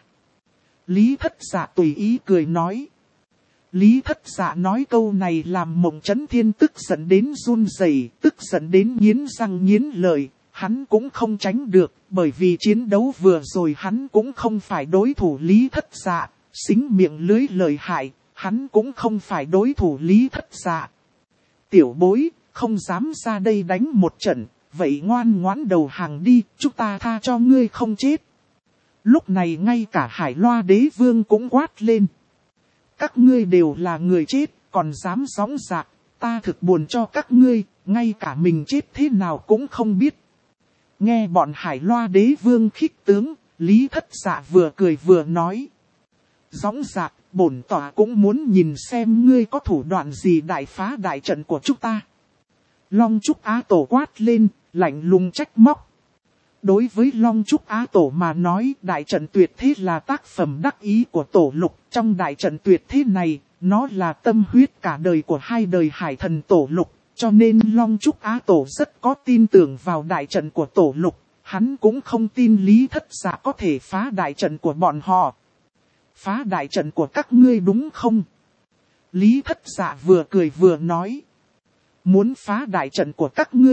S1: Lý Thất Dạ tùy ý cười nói. Lý Thất Dạ nói câu này làm Mộng Chấn Thiên tức giận đến run rẩy, tức giận đến nghiến răng nghiến lợi, hắn cũng không tránh được, bởi vì chiến đấu vừa rồi hắn cũng không phải đối thủ Lý Thất Dạ, xính miệng lưới lợi hại, hắn cũng không phải đối thủ Lý Thất Dạ. Tiểu bối, không dám ra đây đánh một trận, vậy ngoan ngoãn đầu hàng đi, chúng ta tha cho ngươi không chết. Lúc này ngay cả Hải Loa Đế Vương cũng quát lên. Các ngươi đều là người chết, còn dám sóng dạc, ta thực buồn cho các ngươi, ngay cả mình chết thế nào cũng không biết. Nghe bọn Hải Loa Đế Vương khích tướng, Lý Thất Dạ vừa cười vừa nói. Sóng dạc, bổn tỏa cũng muốn nhìn xem ngươi có thủ đoạn gì đại phá đại trận của chúng ta. Long Trúc Á Tổ quát lên, lạnh lùng trách móc. Đối với Long Trúc Á Tổ mà nói, đại trận tuyệt thế là tác phẩm đắc ý của Tổ Lục. Trong đại trận tuyệt thế này, nó là tâm huyết cả đời của hai đời hải thần Tổ Lục. Cho nên Long Trúc Á Tổ rất có tin tưởng vào đại trận của Tổ Lục. Hắn cũng không tin Lý Thất Dạ có thể phá đại trận của bọn họ. Phá đại trận của các ngươi đúng không? Lý Thất Dạ vừa cười vừa nói. Muốn phá đại trận của các ngươi,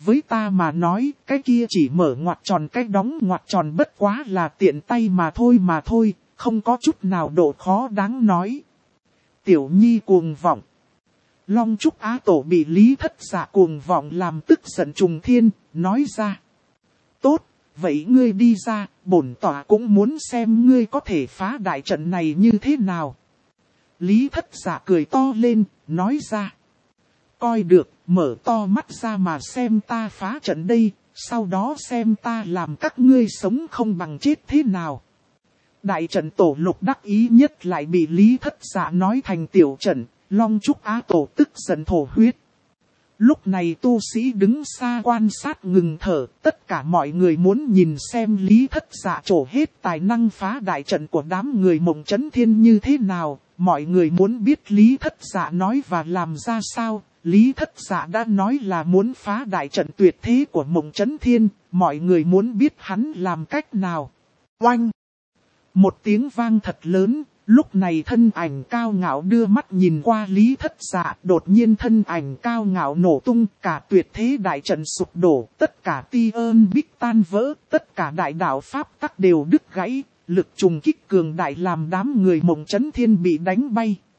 S1: với ta mà nói, cái kia chỉ mở ngoặc tròn cái đóng ngoặc tròn bất quá là tiện tay mà thôi, không có chút nào độ khó đáng nói. Tiểu Nhi cuồng vọng. Long Trúc Á Tổ bị Lý Thất Dạ cuồng vọng làm tức giận trùng thiên, nói ra. Tốt, vậy ngươi đi ra, bổn tọa cũng muốn xem ngươi có thể phá đại trận này như thế nào. Lý Thất Dạ cười to lên, nói ra. Coi được, mở to mắt ra mà xem ta phá trận đây, sau đó xem ta làm các ngươi sống không bằng chết thế nào. Đại trận tổ Lục đắc ý nhất lại bị Lý Thất Dạ nói thành tiểu trận, Long Trúc Á Tổ tức giận thổ huyết. Lúc này tu sĩ đứng xa quan sát ngừng thở, tất cả mọi người muốn nhìn xem Lý Thất Dạ trổ hết tài năng phá đại trận của đám người Mộng Chấn Thiên như thế nào, mọi người muốn biết Lý Thất Dạ nói và làm ra sao. Lý Thất Dạ đã nói là muốn phá đại trận tuyệt thế của Mộng Chấn Thiên, mọi người muốn biết hắn làm cách nào. Oanh! Một tiếng vang thật lớn, lúc này thân ảnh cao ngạo đưa mắt nhìn qua Lý Thất Dạ, đột nhiên thân ảnh cao ngạo nổ tung, cả tuyệt thế đại trận sụp đổ, tất cả ti ơn bích tan vỡ, tất cả đại đạo pháp tắc đều đứt gãy, lực trùng kích cường đại làm đám người Mộng Chấn Thiên bị đánh bay.